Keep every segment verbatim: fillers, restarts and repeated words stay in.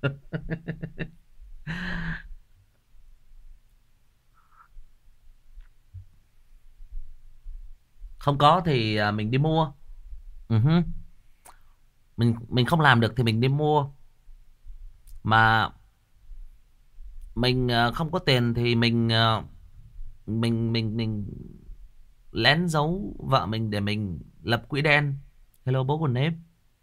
Không có thì à, mình đi mua. Ừ hứ. mình mình không làm được thì mình đi mua. Mà mình à, không có tiền thì mình à, mình mình mình lén giấu vợ mình để mình lập quỹ đen. Hello bố của nếp.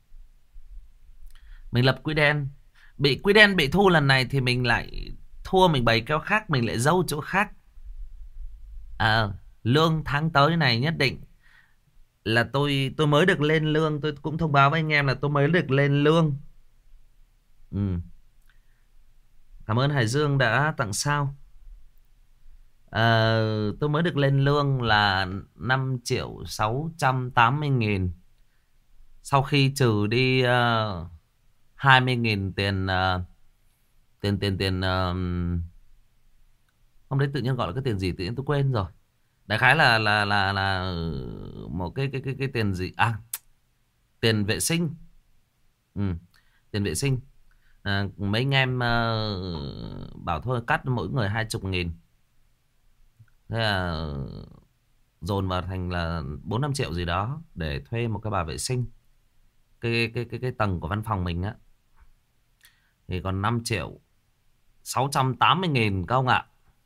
Mình lập quỹ đen. Bị quỹ đen bị thu lần này thì mình lại thua, mình bày keo khác, mình lại giấu chỗ khác. À, lương tháng tới này nhất định là tôi tôi mới được lên lương. Tôi cũng thông báo với anh em là tôi mới được lên lương. Ừ. Cảm ơn Hải Dương đã tặng sao. Ờ, tôi mới được lên lương là năm triệu sáu trăm tám mươi nghìn. Sau khi trừ đi uh, hai mươi nghìn tiền uh, tiền tiền tiền uh, hôm đấy tự nhiên gọi là cái tiền gì tự nhiên tôi quên rồi. Đại khái là là là là một cái cái cái cái tiền gì à, tiền vệ sinh. Ừ, tiền vệ sinh. À, mấy anh em uh, bảo thôi cắt mỗi người hai chục nghìn. Thế là dồn vào thành là bốn năm triệu gì đó để thuê một cái bà vệ sinh. Cái cái cái cái tầng của văn phòng mình á thì còn năm triệu sáu trăm tám mươi nghìn các ông ạ.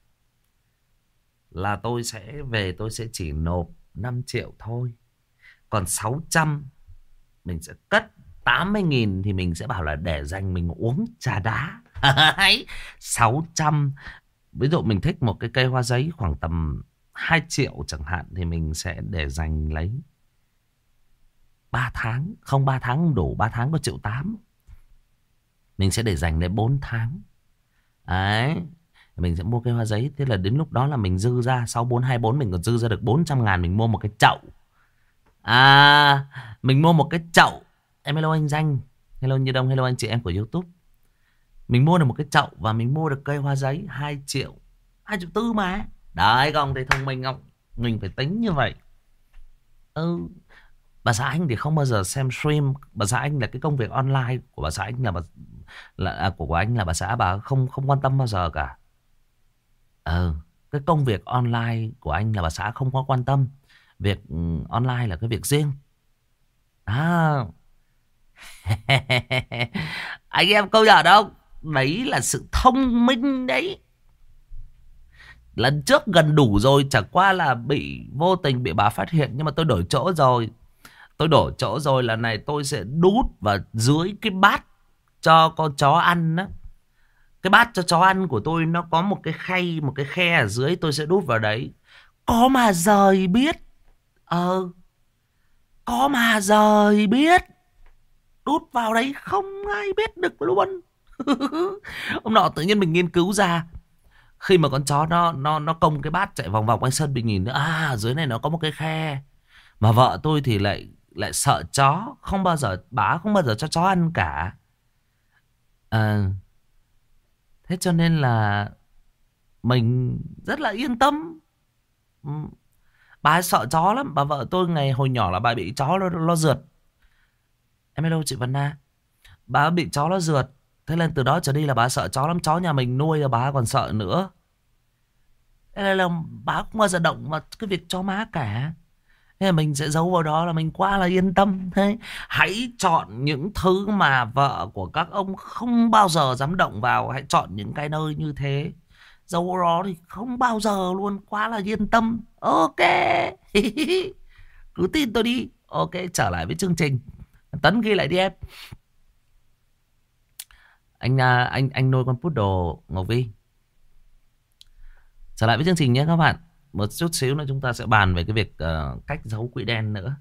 Là tôi sẽ về tôi sẽ chỉ nộp năm triệu thôi. Còn sáu trăm mình sẽ cất, tám mươi nghìn thì mình sẽ bảo là để dành mình uống trà đá. sáu trăm, ví dụ mình thích một cái cây hoa giấy khoảng tầm hai triệu chẳng hạn thì mình sẽ để dành lấy ba tháng. Không, ba tháng không đủ, ba tháng có triệu tám. Mình sẽ để dành đến bốn tháng. Đấy, mình sẽ mua cây hoa giấy. Thế là đến lúc đó là mình dư ra, sau bốn hai bốn mình còn dư ra được bốn trăm ngàn. Mình mua một cái chậu. À, mình mua một cái chậu. Em hello anh Danh, hello Như Đông, hello anh chị em của YouTube. Mình mua được một cái chậu và mình mua được cây hoa giấy hai triệu, hai triệu tư mà. Đấy, không thì thông minh không? Mình phải tính như vậy. Ừ. Bà xã anh thì không bao giờ xem stream. Bà xã anh là cái công việc online của bà xã anh là bà, là à, của, của anh là bà xã bà không không quan tâm bao giờ cả. Ừ, cái công việc online của anh là bà xã không có quan tâm. Việc ừ, online là cái việc riêng. À. Anh em công nhận không? Đấy là sự thông minh đấy. Lần trước gần đủ rồi, chẳng qua là bị vô tình bị bà phát hiện. Nhưng mà tôi đổi chỗ rồi. Tôi đổi chỗ rồi, lần này tôi sẽ đút vào dưới cái bát cho con chó ăn á. Cái bát cho chó ăn của tôi nó có một cái khay, một cái khe ở dưới, tôi sẽ đút vào đấy. Có mà giời biết. Ờ, có mà giời biết. Đút vào đấy không ai biết được luôn. Hôm nọ tự nhiên mình nghiên cứu ra, khi mà con chó nó nó nó công cái bát chạy vòng vòng quanh sân, mình nhìn nữa, à dưới này nó có một cái khe. Mà vợ tôi thì lại lại sợ chó, không bao giờ bà không bao giờ cho chó ăn cả. À, thế cho nên là mình rất là yên tâm. Ừ, bà ấy sợ chó lắm. Bà vợ tôi ngày hồi nhỏ là bà bị chó nó, nó rượt. Em hello chị Vân Na. Bà bị chó nó rượt. Thế nên từ đó trở đi là bà sợ chó lắm. Chó nhà mình nuôi là bà còn sợ nữa. Thế nên là bà không bao giờ động vào cái việc chó má cả. Thế là mình sẽ giấu vào đó là mình quá là yên tâm. Thế hãy chọn những thứ mà vợ của các ông không bao giờ dám động vào. Hãy chọn những cái nơi như thế. Giấu vào đó thì không bao giờ luôn, quá là yên tâm. Ok. Cứ tin tôi đi. Ok, trở lại với chương trình. Tấn ghi lại đi em. Anh à, anh anh nuôi con poodle Ngọc Vi. Trở lại với chương trình nhé các bạn. Một chút xíu nữa chúng ta sẽ bàn về cái việc uh, cách giấu quỹ đen nữa.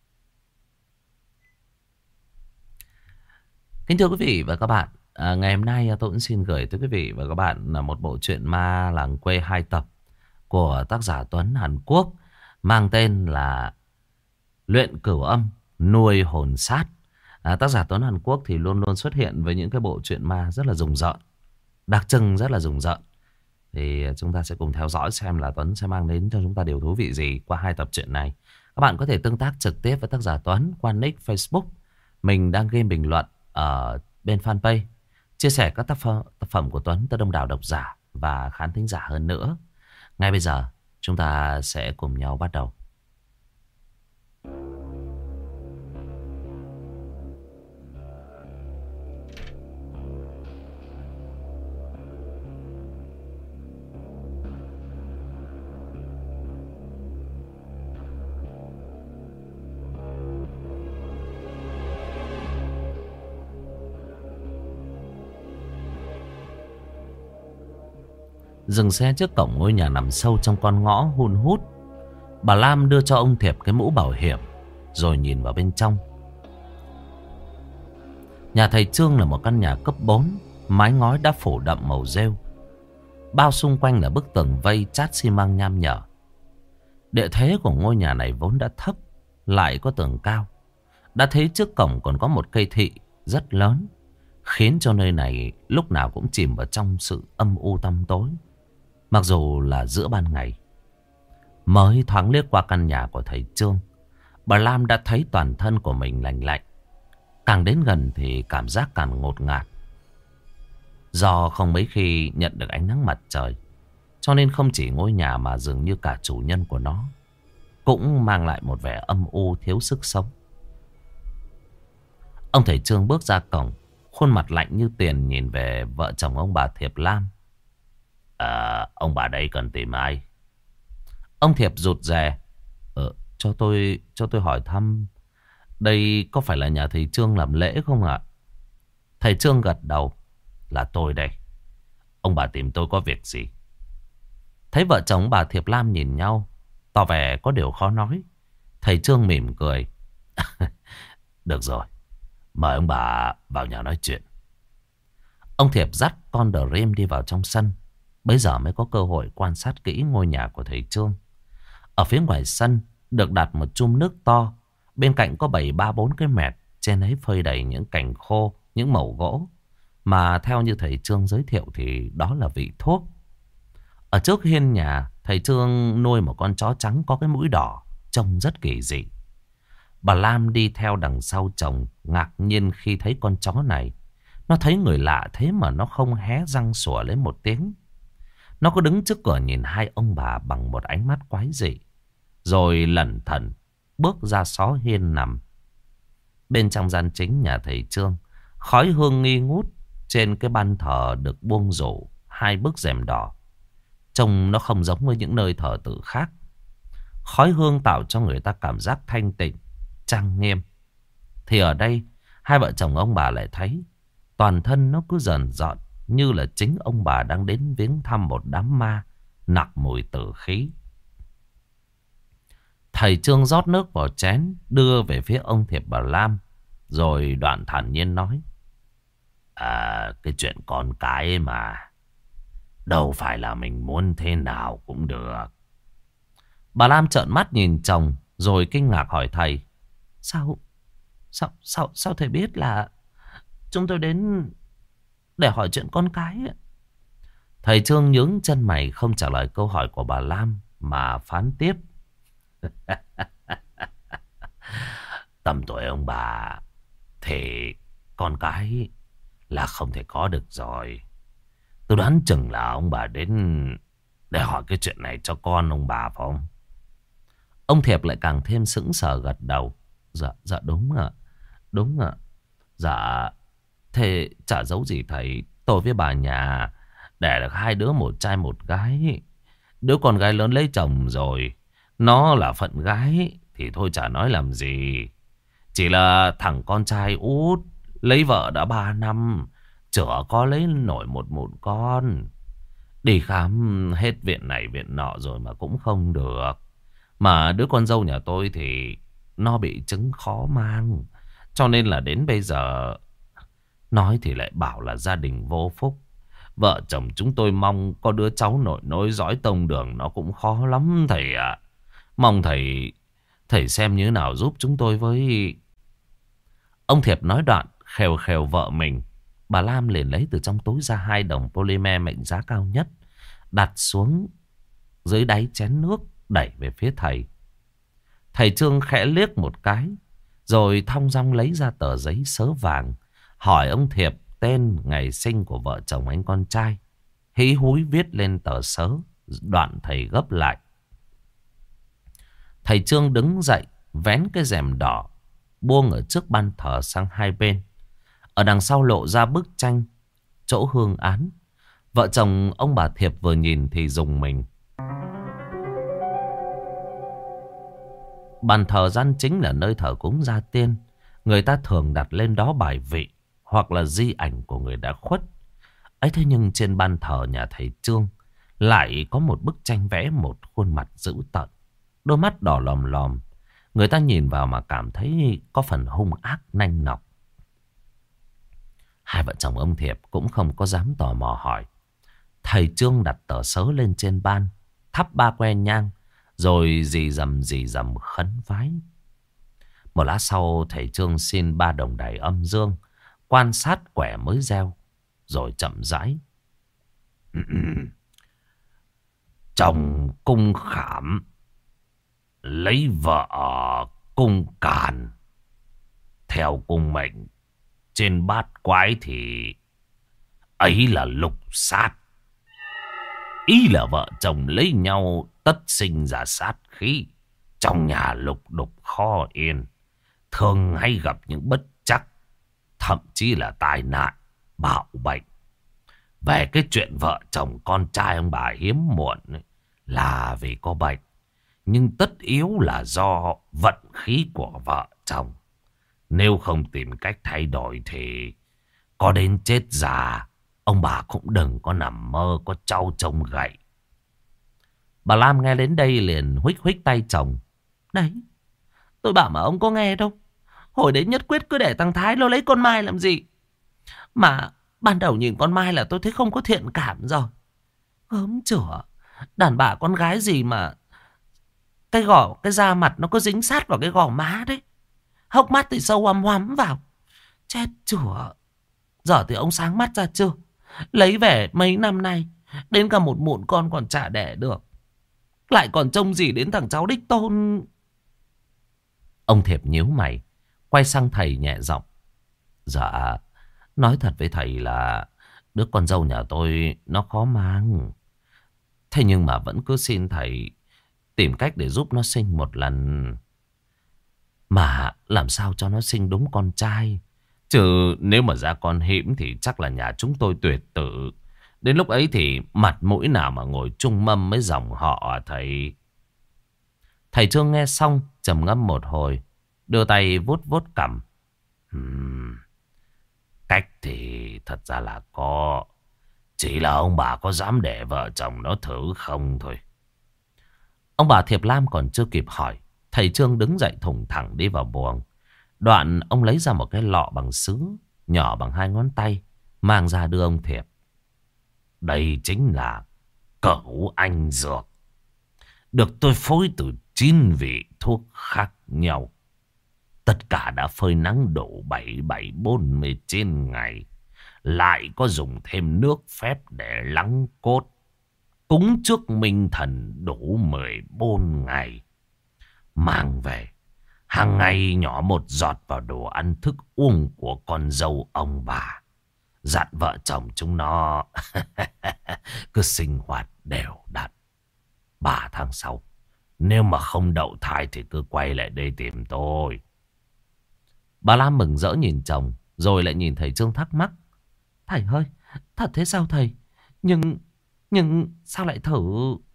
Kính thưa quý vị và các bạn, à, ngày hôm nay tôi cũng xin gửi tới quý vị và các bạn là một bộ truyện ma làng quê hai tập của tác giả Tuấn Hàn Quốc, mang tên là Luyện Cửu Âm Nuôi Hồn Sát. À, tác giả Tuấn Hàn Quốc thì luôn luôn xuất hiện với những cái bộ truyện ma rất là rùng rợn, đặc trưng rất là rùng rợn. Thì chúng ta sẽ cùng theo dõi xem là Tuấn sẽ mang đến cho chúng ta điều thú vị gì qua hai tập truyện này. Các bạn có thể tương tác trực tiếp với tác giả Tuấn qua nick Facebook. Mình đang ghi bình luận ở bên fanpage chia sẻ các tác phẩm, tác phẩm của Tuấn tới đông đảo độc giả và khán thính giả hơn nữa. Ngay bây giờ chúng ta sẽ cùng nhau bắt đầu. Dừng xe trước cổng ngôi nhà nằm sâu trong con ngõ hun hút. Bà Lam đưa cho ông Thiệp cái mũ bảo hiểm rồi nhìn vào bên trong. Nhà thầy Trương là một căn nhà cấp bốn, mái ngói đã phủ đậm màu rêu. Bao xung quanh là bức tường vây chát xi măng nham nhở. Địa thế của ngôi nhà này vốn đã thấp, lại có tường cao. Đã thấy trước cổng còn có một cây thị rất lớn, khiến cho nơi này lúc nào cũng chìm vào trong sự âm u tăm tối. Mặc dù là giữa ban ngày. Mới thoáng liếc qua căn nhà của thầy Trương, bà Lam đã thấy toàn thân của mình lạnh lạnh. Càng đến gần thì cảm giác càng ngột ngạt. Do không mấy khi nhận được ánh nắng mặt trời, cho nên không chỉ ngôi nhà mà dường như cả chủ nhân của nó cũng mang lại một vẻ âm u thiếu sức sống. Ông thầy Trương bước ra cổng, khuôn mặt lạnh như tiền nhìn về vợ chồng ông bà Thiệp Lam. À, ông bà đây cần tìm ai? Ông Thiệp rụt rè. Ờ, cho tôi cho tôi hỏi thăm, đây có phải là nhà thầy Trương làm lễ không ạ? Thầy Trương gật đầu. Là tôi đây. Ông bà tìm tôi có việc gì? Thấy vợ chồng bà Thiệp Lam nhìn nhau, tỏ vẻ có điều khó nói. Thầy Trương mỉm cười. Được rồi, mời ông bà vào nhà nói chuyện. Ông Thiệp dắt con Dream đi vào trong sân. Bây giờ mới có cơ hội quan sát kỹ ngôi nhà của thầy Trương. Ở phía ngoài sân được đặt một chum nước to. Bên cạnh có bày ba bốn cái mẹt. Trên ấy phơi đầy những cành khô, những mẩu gỗ. Mà theo như thầy Trương giới thiệu thì đó là vị thuốc. Ở trước hiên nhà, thầy Trương nuôi một con chó trắng có cái mũi đỏ, trông rất kỳ dị. Bà Lam đi theo đằng sau chồng, ngạc nhiên khi thấy con chó này. Nó thấy người lạ thế mà nó không hé răng sủa lên một tiếng. Nó cứ đứng trước cửa nhìn hai ông bà bằng một ánh mắt quái dị. Rồi lẩn thẩn bước ra xó hiên nằm. Bên trong gian chính nhà thầy Trương, khói hương nghi ngút. Trên cái ban thờ được buông rủ hai bức rèm đỏ. Trông nó không giống với những nơi thờ tự khác. Khói hương tạo cho người ta cảm giác thanh tịnh, trang nghiêm. Thì ở đây, hai vợ chồng ông bà lại thấy toàn thân nó cứ dần dọn, như là chính ông bà đang đến viếng thăm một đám ma nặc mùi tử khí. Thầy Trương rót nước vào chén, đưa về phía ông Thiệp bà Lam, rồi đoạn thản nhiên nói. À, cái chuyện con cái ấy mà, đâu phải là mình muốn thế nào cũng được. Bà Lam trợn mắt nhìn chồng, rồi kinh ngạc hỏi thầy. Sao, sao, sao, sao thầy biết là chúng tôi đến để hỏi chuyện con cái ấy? Thầy Trương nhướng chân mày không trả lời câu hỏi của bà Lam mà phán tiếp. Tầm tuổi ông bà thì con cái là không thể có được rồi. Tôi đoán chừng là ông bà đến để hỏi cái chuyện này cho con ông bà phải không? Ông Thiệp lại càng thêm sững sờ gật đầu. Dạ, dạ đúng ạ. Đúng ạ. Dạ, thế chả giấu gì thầy. Tôi với bà nhà đẻ được hai đứa, một trai một gái. Đứa con gái lớn lấy chồng rồi, nó là phận gái thì thôi chả nói làm gì. Chỉ là thằng con trai út lấy vợ đã ba năm, chửa có lấy nổi một một con. Đi khám hết viện này viện nọ rồi mà cũng không được. Mà đứa con dâu nhà tôi thì nó bị chứng khó mang, cho nên là đến bây giờ nói thì lại bảo là gia đình vô phúc. Vợ chồng chúng tôi mong có đứa cháu nội nối dõi tông đường nó cũng khó lắm thầy ạ. Mong thầy Thầy xem như thế nào giúp chúng tôi với. Ông Thiệp nói đoạn khều khều vợ mình. Bà Lam liền lấy từ trong túi ra hai đồng polymer mệnh giá cao nhất, đặt xuống dưới đáy chén nước, đẩy về phía thầy. Thầy Trương khẽ liếc một cái, rồi thong dong lấy ra tờ giấy sớ vàng, hỏi ông Thiệp tên, ngày sinh của vợ chồng anh con trai. Hí húi viết lên tờ sớ. Đoạn thầy gấp lại. Thầy Trương đứng dậy, vén cái rèm đỏ buông ở trước ban thờ sang hai bên. Ở đằng sau lộ ra bức tranh chỗ hương án. Vợ chồng ông bà Thiệp vừa nhìn thì rùng mình. Bàn thờ gian chính là nơi thờ cúng gia tiên. Người ta thường đặt lên đó bài vị hoặc là di ảnh của người đã khuất. Ấy thế nhưng trên ban thờ nhà thầy Trương lại có một bức tranh vẽ một khuôn mặt dữ tợn, đôi mắt đỏ lòm lòm. Người ta nhìn vào mà cảm thấy có phần hung ác nanh nọc. Hai vợ chồng ông Thiệp cũng không có dám tò mò hỏi. Thầy Trương đặt tờ sớ lên trên ban, thắp ba que nhang, rồi dì dầm dì dầm khấn vái. Một lát sau thầy Trương xin ba đồng đài âm dương, quan sát quẻ mới gieo, rồi chậm rãi. Chồng cung khảm, lấy vợ cung càn. Theo cung mệnh trên bát quái thì ấy là lục sát. Ý là vợ chồng lấy nhau tất sinh ra sát khí. Trong nhà lục đục khó yên, thường hay gặp những bất trắc, thậm chí là tai nạn, bạo bệnh. Về cái chuyện vợ chồng con trai ông bà hiếm muộn ấy, là vì có bệnh, nhưng tất yếu là do vận khí của vợ chồng. Nếu không tìm cách thay đổi thì có đến chết già, ông bà cũng đừng có nằm mơ có trâu trông gậy. Bà Lam nghe đến đây liền huých huých tay chồng. Đấy, tôi bảo mà ông có nghe đâu. Hồi đấy nhất quyết cứ để thằng Thái nó lấy con Mai làm gì. Mà ban đầu nhìn con Mai là tôi thấy không có thiện cảm rồi. Gớm chửa, đàn bà con gái gì mà cái gò, cái da mặt nó có dính sát vào cái gò má đấy. Hốc mắt thì sâu hoắm hoắm vào. Chết chửa. Giờ thì ông sáng mắt ra chưa? Lấy về mấy năm nay, đến cả một mụn con còn chả đẻ được, lại còn trông gì đến thằng cháu đích tôn. Ông Thiệp nhíu mày, quay sang thầy nhẹ giọng. Dạ, nói thật với thầy là đứa con dâu nhà tôi nó khó mang. Thế nhưng mà vẫn cứ xin thầy tìm cách để giúp nó sinh một lần. Mà làm sao cho nó sinh đúng con trai. Chứ nếu mà ra con hĩm thì chắc là nhà chúng tôi tuyệt tử. Đến lúc ấy thì mặt mũi nào mà ngồi chung mâm với dòng họ à thầy. Thầy Trương nghe xong trầm ngâm một hồi, đưa tay vuốt vuốt cằm. Hmm, cách thì thật ra là có, chỉ là ông bà có dám để vợ chồng nó thử không thôi. Ông bà Thiệp Lam còn chưa kịp hỏi, thầy Trương đứng dậy thủng thẳng đi vào buồng. Đoạn ông lấy ra một cái lọ bằng sứ, nhỏ bằng hai ngón tay, mang ra đưa ông Thiệp. Đây chính là cẩu anh dược, được tôi phối từ chín vị thuốc khác nhau. Tất cả đã phơi nắng độ bảy bảy bốn mươi trên ngày. Lại có dùng thêm nước phép để lắng cốt. Cúng trước minh thần đủ mười bốn ngày. Mang về, hàng ngày nhỏ một giọt vào đồ ăn thức uống của con dâu ông bà. Dặn vợ chồng chúng nó cứ sinh hoạt đều đặn. Ba tháng sau, nếu mà không đậu thai thì cứ quay lại đây tìm tôi. Bà Lam mừng rỡ nhìn chồng, rồi lại nhìn thầy Trương thắc mắc. Thầy ơi, thật thế sao thầy? Nhưng, nhưng sao lại thử?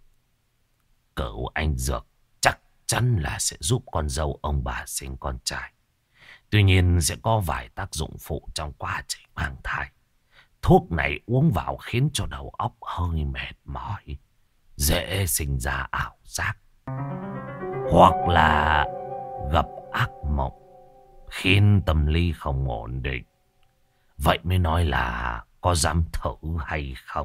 Cậu anh dược chắc chắn là sẽ giúp con dâu ông bà sinh con trai. Tuy nhiên sẽ có vài tác dụng phụ trong quá trình mang thai. Thuốc này uống vào khiến cho đầu óc hơi mệt mỏi, dễ sinh ra ảo giác, hoặc là gặp ác mộng, khiến tâm lý không ổn định. Vậy mới nói là có dám thử hay không?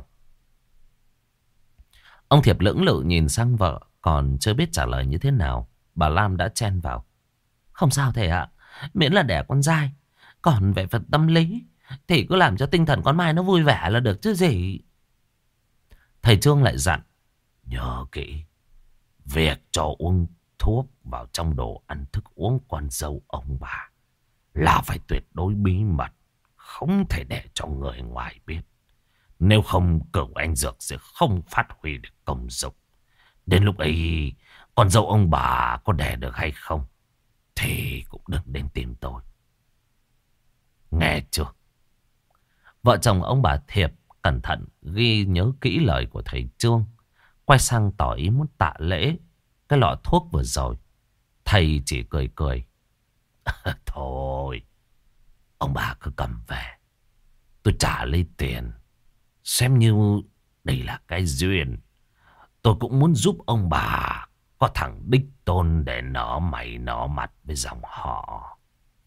Ông Thiệp lưỡng lự nhìn sang vợ, còn chưa biết trả lời như thế nào. Bà Lam đã chen vào. Không sao thầy ạ, miễn là đẻ con dai. Còn về phần tâm lý thì cứ làm cho tinh thần con Mai nó vui vẻ là được chứ gì. Thầy Trương lại dặn. Nhớ kỹ, việc cho uống thuốc vào trong đồ ăn thức uống con dâu ông bà là phải tuyệt đối bí mật, không thể để cho người ngoài biết. Nếu không, cửu anh dược sẽ không phát huy được công dụng. Đến lúc ấy, con dâu ông bà có đẻ được hay không thì cũng đừng đến tìm tôi. Nghe chưa? Vợ chồng ông bà Thiệp cẩn thận ghi nhớ kỹ lời của thầy Trương, quay sang tỏ ý muốn tạ lễ cái lọ thuốc vừa rồi. Thầy chỉ cười cười. Thôi, ông bà cứ cầm về, tôi trả lấy tiền, xem như đây là cái duyên. Tôi cũng muốn giúp ông bà có thằng đích tôn để nở mày nở mặt với dòng họ.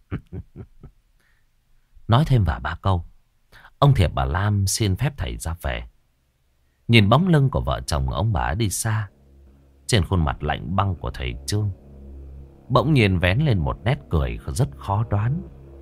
Nói thêm vài ba câu, ông Thiệp bà Lam xin phép thầy ra về. Nhìn bóng lưng của vợ chồng ông bà đi xa, trên khuôn mặt lạnh băng của thầy Trương bỗng nhiên vén lên một nét cười rất khó đoán.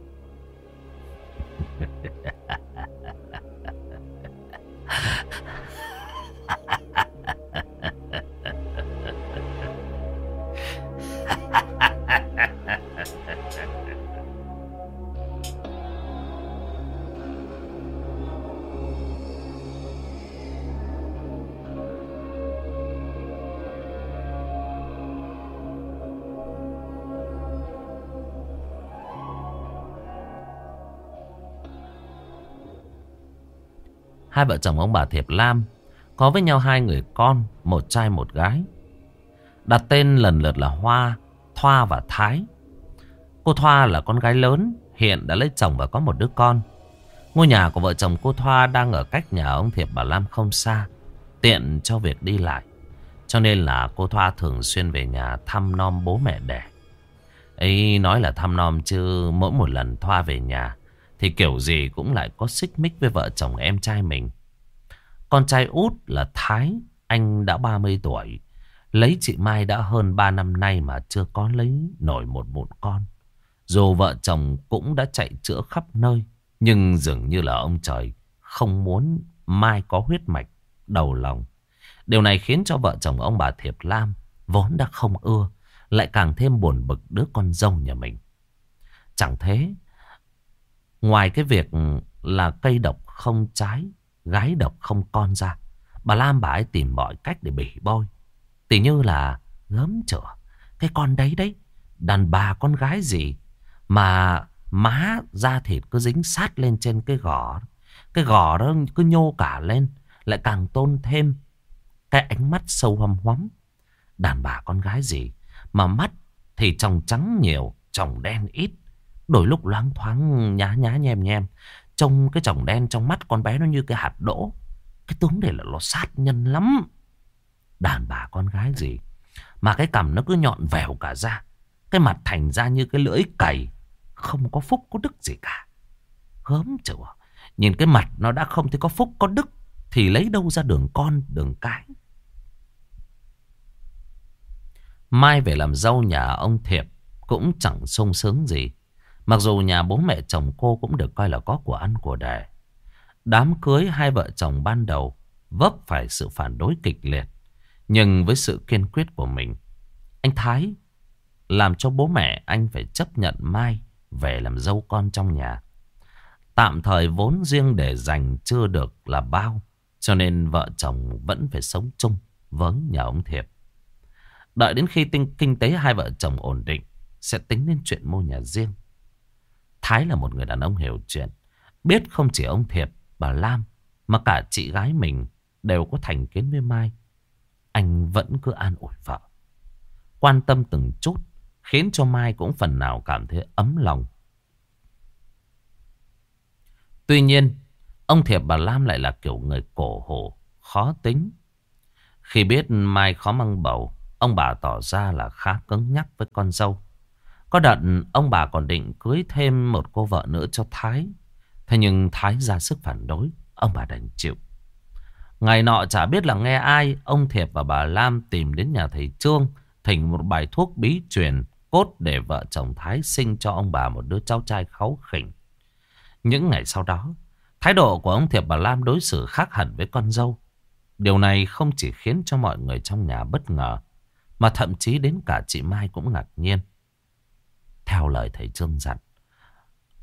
Hai vợ chồng ông bà Thiệp Lam có với nhau hai người con, một trai một gái. Đặt tên lần lượt là Hoa, Thoa và Thái. Cô Thoa là con gái lớn, hiện đã lấy chồng và có một đứa con. Ngôi nhà của vợ chồng cô Thoa đang ở cách nhà ông Thiệp bà Lam không xa, tiện cho việc đi lại. Cho nên là cô Thoa thường xuyên về nhà thăm nom bố mẹ đẻ. Ấy nói là thăm nom chứ mỗi một lần Thoa về nhà thì kiểu gì cũng lại có xích mích với vợ chồng em trai mình. Con trai út là Thái, anh đã ba mươi tuổi. Lấy chị Mai đã hơn ba năm nay mà chưa có lấy nổi một mụn con. Dù vợ chồng cũng đã chạy chữa khắp nơi, nhưng dường như là ông trời không muốn Mai có huyết mạch đầu lòng. Điều này khiến cho vợ chồng ông bà Thiệp Lam vốn đã không ưa, lại càng thêm buồn bực đứa con dâu nhà mình. Chẳng thế, ngoài cái việc là cây độc không trái, gái độc không con ra, bà Lam bà ấy tìm mọi cách để bỉ bôi. Tỉ như là gớm chửa cái con đấy đấy, đàn bà con gái gì mà má da thịt cứ dính sát lên trên cái gò. Cái gò đó cứ nhô cả lên, lại càng tôn thêm cái ánh mắt sâu hăm hoắm. Đàn bà con gái gì mà mắt thì tròng trắng nhiều, tròng đen ít, đôi lúc loáng thoáng nhá nhá nhem nhem. Trông cái tròng đen trong mắt con bé nó như cái hạt đỗ. Cái tướng này là nó sát nhân lắm. Đàn bà con gái gì mà cái cằm nó cứ nhọn vèo cả ra, cái mặt thành ra như cái lưỡi cày, không có phúc có đức gì cả. Gớm chửa, nhìn cái mặt nó đã không thấy có phúc có đức thì lấy đâu ra đường con đường cái. Mai về làm dâu nhà ông Thiệp cũng chẳng sung sướng gì. Mặc dù nhà bố mẹ chồng cô cũng được coi là có của ăn của đẻ. Đám cưới hai vợ chồng ban đầu vấp phải sự phản đối kịch liệt. Nhưng với sự kiên quyết của mình, anh Thái làm cho bố mẹ anh phải chấp nhận Mai về làm dâu con trong nhà. Tạm thời vốn riêng để dành chưa được là bao, cho nên vợ chồng vẫn phải sống chung với nhà ông Thiệp. Đợi đến khi tinh, kinh tế hai vợ chồng ổn định, sẽ tính đến chuyện mua nhà riêng. Thái là một người đàn ông hiểu chuyện, biết không chỉ ông Thiệp, bà Lam mà cả chị gái mình đều có thành kiến với Mai. Anh vẫn cứ an ủi vợ, quan tâm từng chút, khiến cho Mai cũng phần nào cảm thấy ấm lòng. Tuy nhiên, ông Thiệp bà Lam lại là kiểu người cổ hủ, khó tính. Khi biết Mai khó mang bầu, ông bà tỏ ra là khá cứng nhắc với con dâu. Có đợt ông bà còn định cưới thêm một cô vợ nữa cho Thái. Thế nhưng Thái ra sức phản đối, ông bà đành chịu. Ngày nọ chả biết là nghe ai, ông Thiệp và bà Lam tìm đến nhà thầy Trương, thỉnh một bài thuốc bí truyền cốt để vợ chồng Thái sinh cho ông bà một đứa cháu trai kháu khỉnh. Những ngày sau đó, thái độ của ông Thiệp bà Lam đối xử khác hẳn với con dâu. Điều này không chỉ khiến cho mọi người trong nhà bất ngờ, mà thậm chí đến cả chị Mai cũng ngạc nhiên. Theo lời thầy Trương dặn,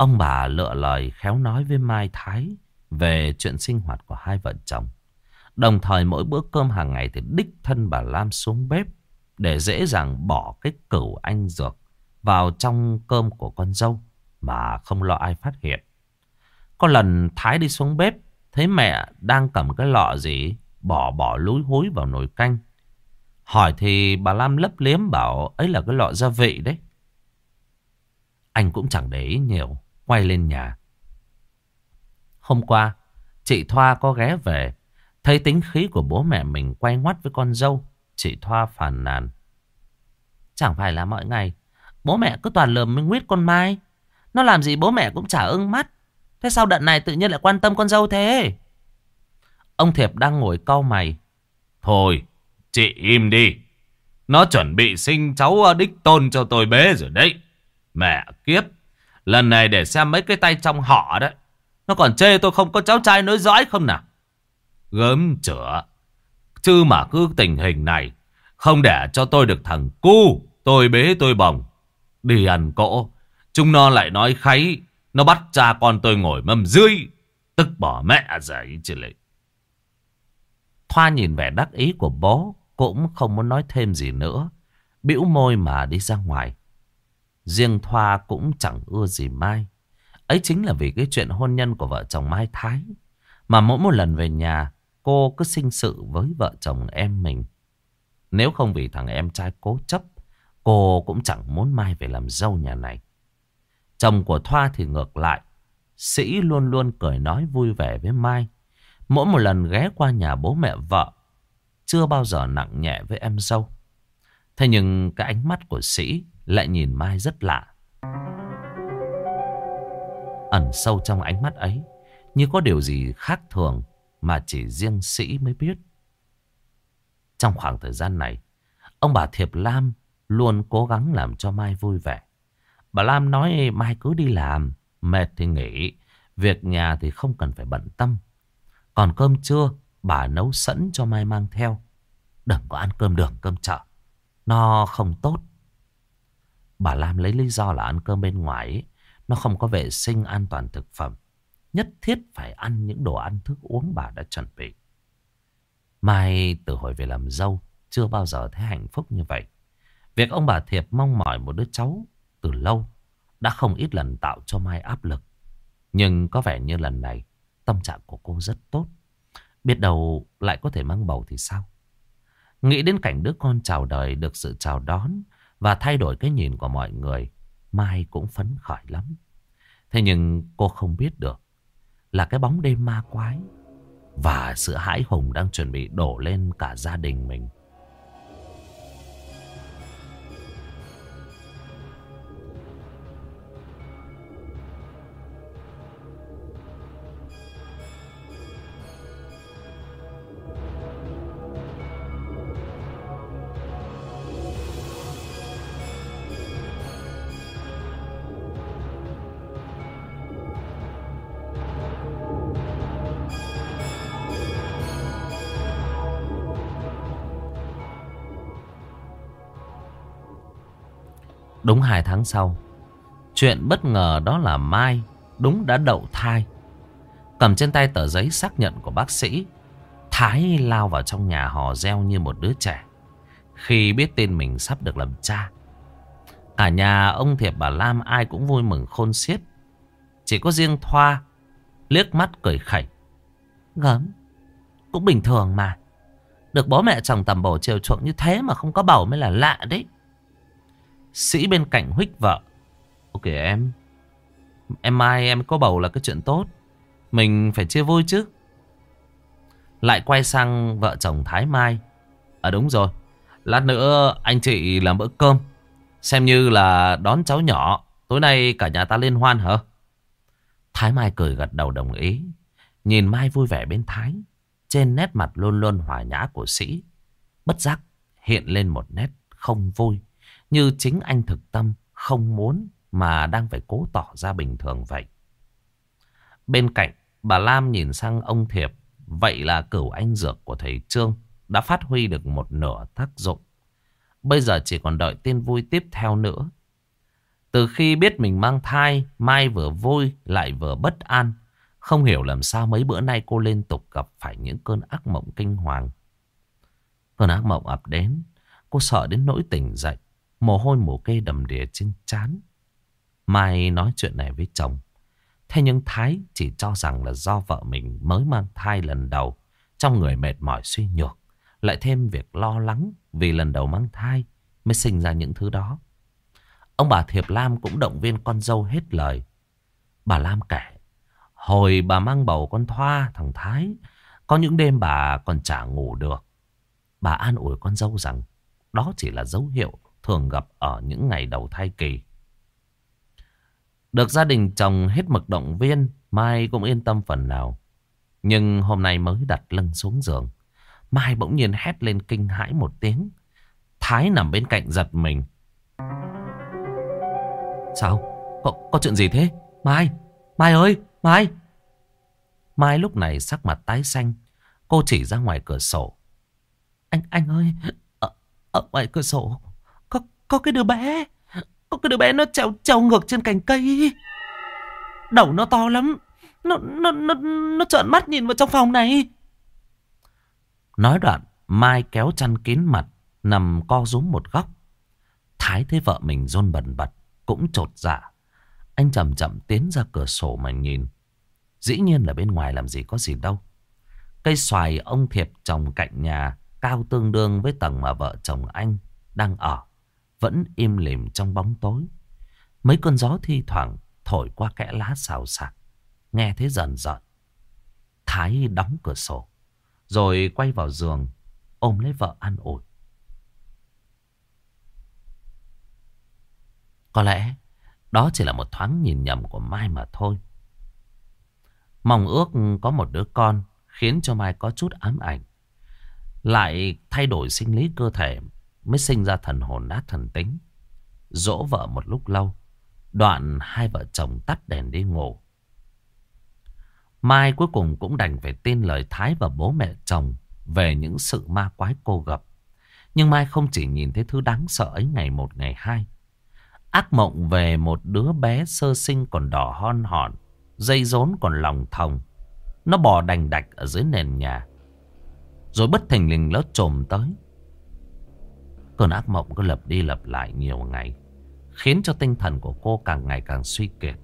Ông bà lựa lời khéo nói với Mai Thái về chuyện sinh hoạt của hai vợ chồng. Đồng thời mỗi bữa cơm hàng ngày thì đích thân bà Lam xuống bếp để dễ dàng bỏ cái cửu anh dược vào trong cơm của con dâu mà không lo ai phát hiện. Có lần Thái đi xuống bếp thấy mẹ đang cầm cái lọ gì bỏ bỏ lúi húi vào nồi canh. Hỏi thì bà Lam lấp liếm bảo ấy là cái lọ gia vị đấy. Anh cũng chẳng để ý nhiều, quay lên nhà. Hôm qua chị Thoa có ghé về, thấy tính khí của bố mẹ mình quay ngoắt với con dâu. Chị Thoa phàn nàn: chẳng phải là mọi ngày bố mẹ cứ toàn lườm mới nguyết con Mai. Nó làm gì bố mẹ cũng chả ưng mắt. Thế sao đợt này tự nhiên lại quan tâm con dâu thế? Ông Thiệp đang ngồi cau mày: thôi chị im đi. Nó chuẩn bị sinh cháu đích tôn cho tôi bế rồi đấy. Mẹ kiếp, lần này để xem mấy cái tay trong họ đấy. Nó còn chê tôi không có cháu trai nối dõi không nào. Gớm chửa. Chứ mà cứ tình hình này, không để cho tôi được thằng cu tôi bế tôi bồng đi ăn cỗ, chúng nó lại nói kháy. Nó bắt cha con tôi ngồi mâm dưới, tức bỏ mẹ dậy chứ lại. Thoa nhìn vẻ đắc ý của bố, cũng không muốn nói thêm gì nữa, bĩu môi mà đi ra ngoài. Riêng Thoa cũng chẳng ưa gì Mai. Ấy chính là vì cái chuyện hôn nhân của vợ chồng Mai Thái mà mỗi một lần về nhà cô cứ sinh sự với vợ chồng em mình. Nếu không vì thằng em trai cố chấp, cô cũng chẳng muốn Mai về làm dâu nhà này. Chồng của Thoa thì ngược lại, Sĩ luôn luôn cười nói vui vẻ với Mai. Mỗi một lần ghé qua nhà bố mẹ vợ, chưa bao giờ nặng nhẹ với em dâu. Thế nhưng cái ánh mắt của Sĩ lại nhìn Mai rất lạ. Ẩn sâu trong ánh mắt ấy như có điều gì khác thường mà chỉ riêng Sĩ mới biết. Trong khoảng thời gian này, ông bà Thiệp Lam luôn cố gắng làm cho Mai vui vẻ. Bà Lam nói Mai cứ đi làm, mệt thì nghỉ, việc nhà thì không cần phải bận tâm. Còn cơm trưa bà nấu sẵn cho Mai mang theo. Đừng có ăn cơm đường cơm chợ, nó không tốt. Bà Lam lấy lý do là ăn cơm bên ngoài ấy, nó không có vệ sinh an toàn thực phẩm. Nhất thiết phải ăn những đồ ăn thức uống bà đã chuẩn bị. Mai từ hồi về làm dâu chưa bao giờ thấy hạnh phúc như vậy. Việc ông bà Thiệp mong mỏi một đứa cháu từ lâu đã không ít lần tạo cho Mai áp lực. Nhưng có vẻ như lần này tâm trạng của cô rất tốt. Biết đâu lại có thể mang bầu thì sao? Nghĩ đến cảnh đứa con chào đời được sự chào đón và thay đổi cái nhìn của mọi người, Mai cũng phấn khởi lắm. Thế nhưng cô không biết được là cái bóng đêm ma quái và sự hãi hùng đang chuẩn bị đổ lên cả gia đình mình. Đúng hai tháng sau, chuyện bất ngờ đó là Mai đúng đã đậu thai. Cầm trên tay tờ giấy xác nhận của bác sĩ, Thái lao vào trong nhà hò reo như một đứa trẻ khi biết tin mình sắp được làm cha. Cả nhà ông Thiệp bà Lam ai cũng vui mừng khôn xiết. Chỉ có riêng Thoa liếc mắt cười khẩy: gớm, cũng bình thường mà. Được bố mẹ chồng tầm bổ chiều chuộng như thế mà không có bầu mới là lạ đấy. Sĩ bên cạnh huých vợ: ok em, em Mai em có bầu là cái chuyện tốt, mình phải chia vui chứ. Lại quay sang vợ chồng Thái Mai: à đúng rồi, lát nữa anh chị làm bữa cơm, xem như là đón cháu nhỏ. Tối nay cả nhà ta liên hoan hả? Thái Mai cười gật đầu đồng ý. Nhìn Mai vui vẻ bên Thái, trên nét mặt luôn luôn hòa nhã của Sĩ bất giác hiện lên một nét không vui, như chính anh thực tâm không muốn mà đang phải cố tỏ ra bình thường vậy. Bên cạnh, bà Lam nhìn sang ông Thiệp. Vậy là cửu anh dược của thầy Trương đã phát huy được một nửa tác dụng. Bây giờ chỉ còn đợi tin vui tiếp theo nữa. Từ khi biết mình mang thai, Mai vừa vui lại vừa bất an. Không hiểu làm sao mấy bữa nay cô liên tục gặp phải những cơn ác mộng kinh hoàng. Cơn ác mộng ập đến, cô sợ đến nỗi tỉnh dậy, mồ hôi mồ kê đầm đìa trên trán. Mai nói chuyện này với chồng. Thế nhưng Thái chỉ cho rằng là do vợ mình mới mang thai lần đầu, trong người mệt mỏi suy nhược, lại thêm việc lo lắng vì lần đầu mang thai mới sinh ra những thứ đó. Ông bà Thiệp Lam cũng động viên con dâu hết lời. Bà Lam kể, hồi bà mang bầu con Thoa, thằng Thái, có những đêm bà còn chả ngủ được. Bà an ủi con dâu rằng đó chỉ là dấu hiệu thường gặp ở những ngày đầu thai kỳ. Được gia đình chồng hết mực động viên, Mai cũng yên tâm phần nào. Nhưng hôm nay mới đặt lưng xuống giường, Mai bỗng nhiên hét lên kinh hãi một tiếng. Thái nằm bên cạnh giật mình. Sao? Có, có chuyện gì thế? Mai! Mai ơi! Mai! Mai lúc này sắc mặt tái xanh. Cô chỉ ra ngoài cửa sổ. Anh anh ơi! Ở, ở ngoài cửa sổ Có, có cái đứa bé. Có cái đứa bé nó trèo, trèo ngược trên cành cây. Đầu nó to lắm. Nó, nó, nó, nó trợn mắt nhìn vào trong phòng này. Nói đoạn, Mai kéo chăn kín mặt, nằm co rúm một góc. Thái thấy vợ mình run bần bật, cũng chột dạ. Anh chậm chậm tiến ra cửa sổ mà nhìn. Dĩ nhiên là bên ngoài làm gì có gì đâu. Cây xoài ông Thiệp trồng cạnh nhà, cao tương đương với tầng mà vợ chồng anh đang ở, vẫn im lìm trong bóng tối. Mấy cơn gió thi thoảng thổi qua kẽ lá xào xạc, nghe thấy dần dần. Thái đóng cửa sổ, rồi quay vào giường, ôm lấy vợ an ủi. Có lẽ đó chỉ là một thoáng nhìn nhầm của Mai mà thôi. Mong ước có một đứa con khiến cho Mai có chút ám ảnh. Lại thay đổi sinh lý cơ thể, mới sinh ra thần hồn nát thần tính. Dỗ vợ một lúc lâu, đoạn hai vợ chồng tắt đèn đi ngủ. Mai cuối cùng cũng đành phải tin lời Thái và bố mẹ chồng về những sự ma quái cô gặp. Nhưng Mai không chỉ nhìn thấy thứ đáng sợ ấy ngày một ngày hai. Ác mộng về một đứa bé sơ sinh còn đỏ hon hòn, dây rốn còn lòng thòng. Nó bò đành đạch ở dưới nền nhà, rồi bất thình lình nó trồm tới. Cơn ác mộng cứ lặp đi lặp lại nhiều ngày, khiến cho tinh thần của cô càng ngày càng suy kiệt.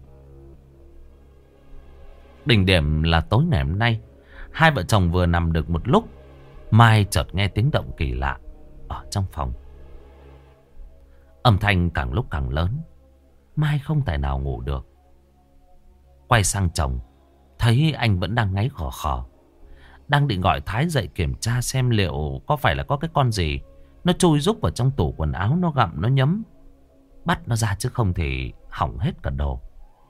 Đỉnh điểm là tối ngày hôm nay, hai vợ chồng vừa nằm được một lúc, Mai chợt nghe tiếng động kỳ lạ ở trong phòng. Âm thanh càng lúc càng lớn, Mai không thể nào ngủ được. Quay sang chồng, thấy anh vẫn đang ngáy khò khò. Đang định gọi Thái dậy kiểm tra xem liệu có phải là có cái con gì nó chui rúc vào trong tủ quần áo, nó gặm nó nhấm. Bắt nó ra chứ không thì hỏng hết cả đồ.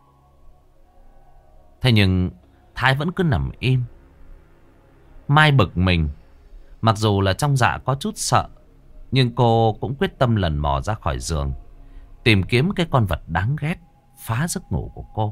Thế nhưng Thái vẫn cứ nằm im. Mai bực mình. Mặc dù là trong dạ có chút sợ, nhưng cô cũng quyết tâm lần mò ra khỏi giường, tìm kiếm cái con vật đáng ghét phá giấc ngủ của cô.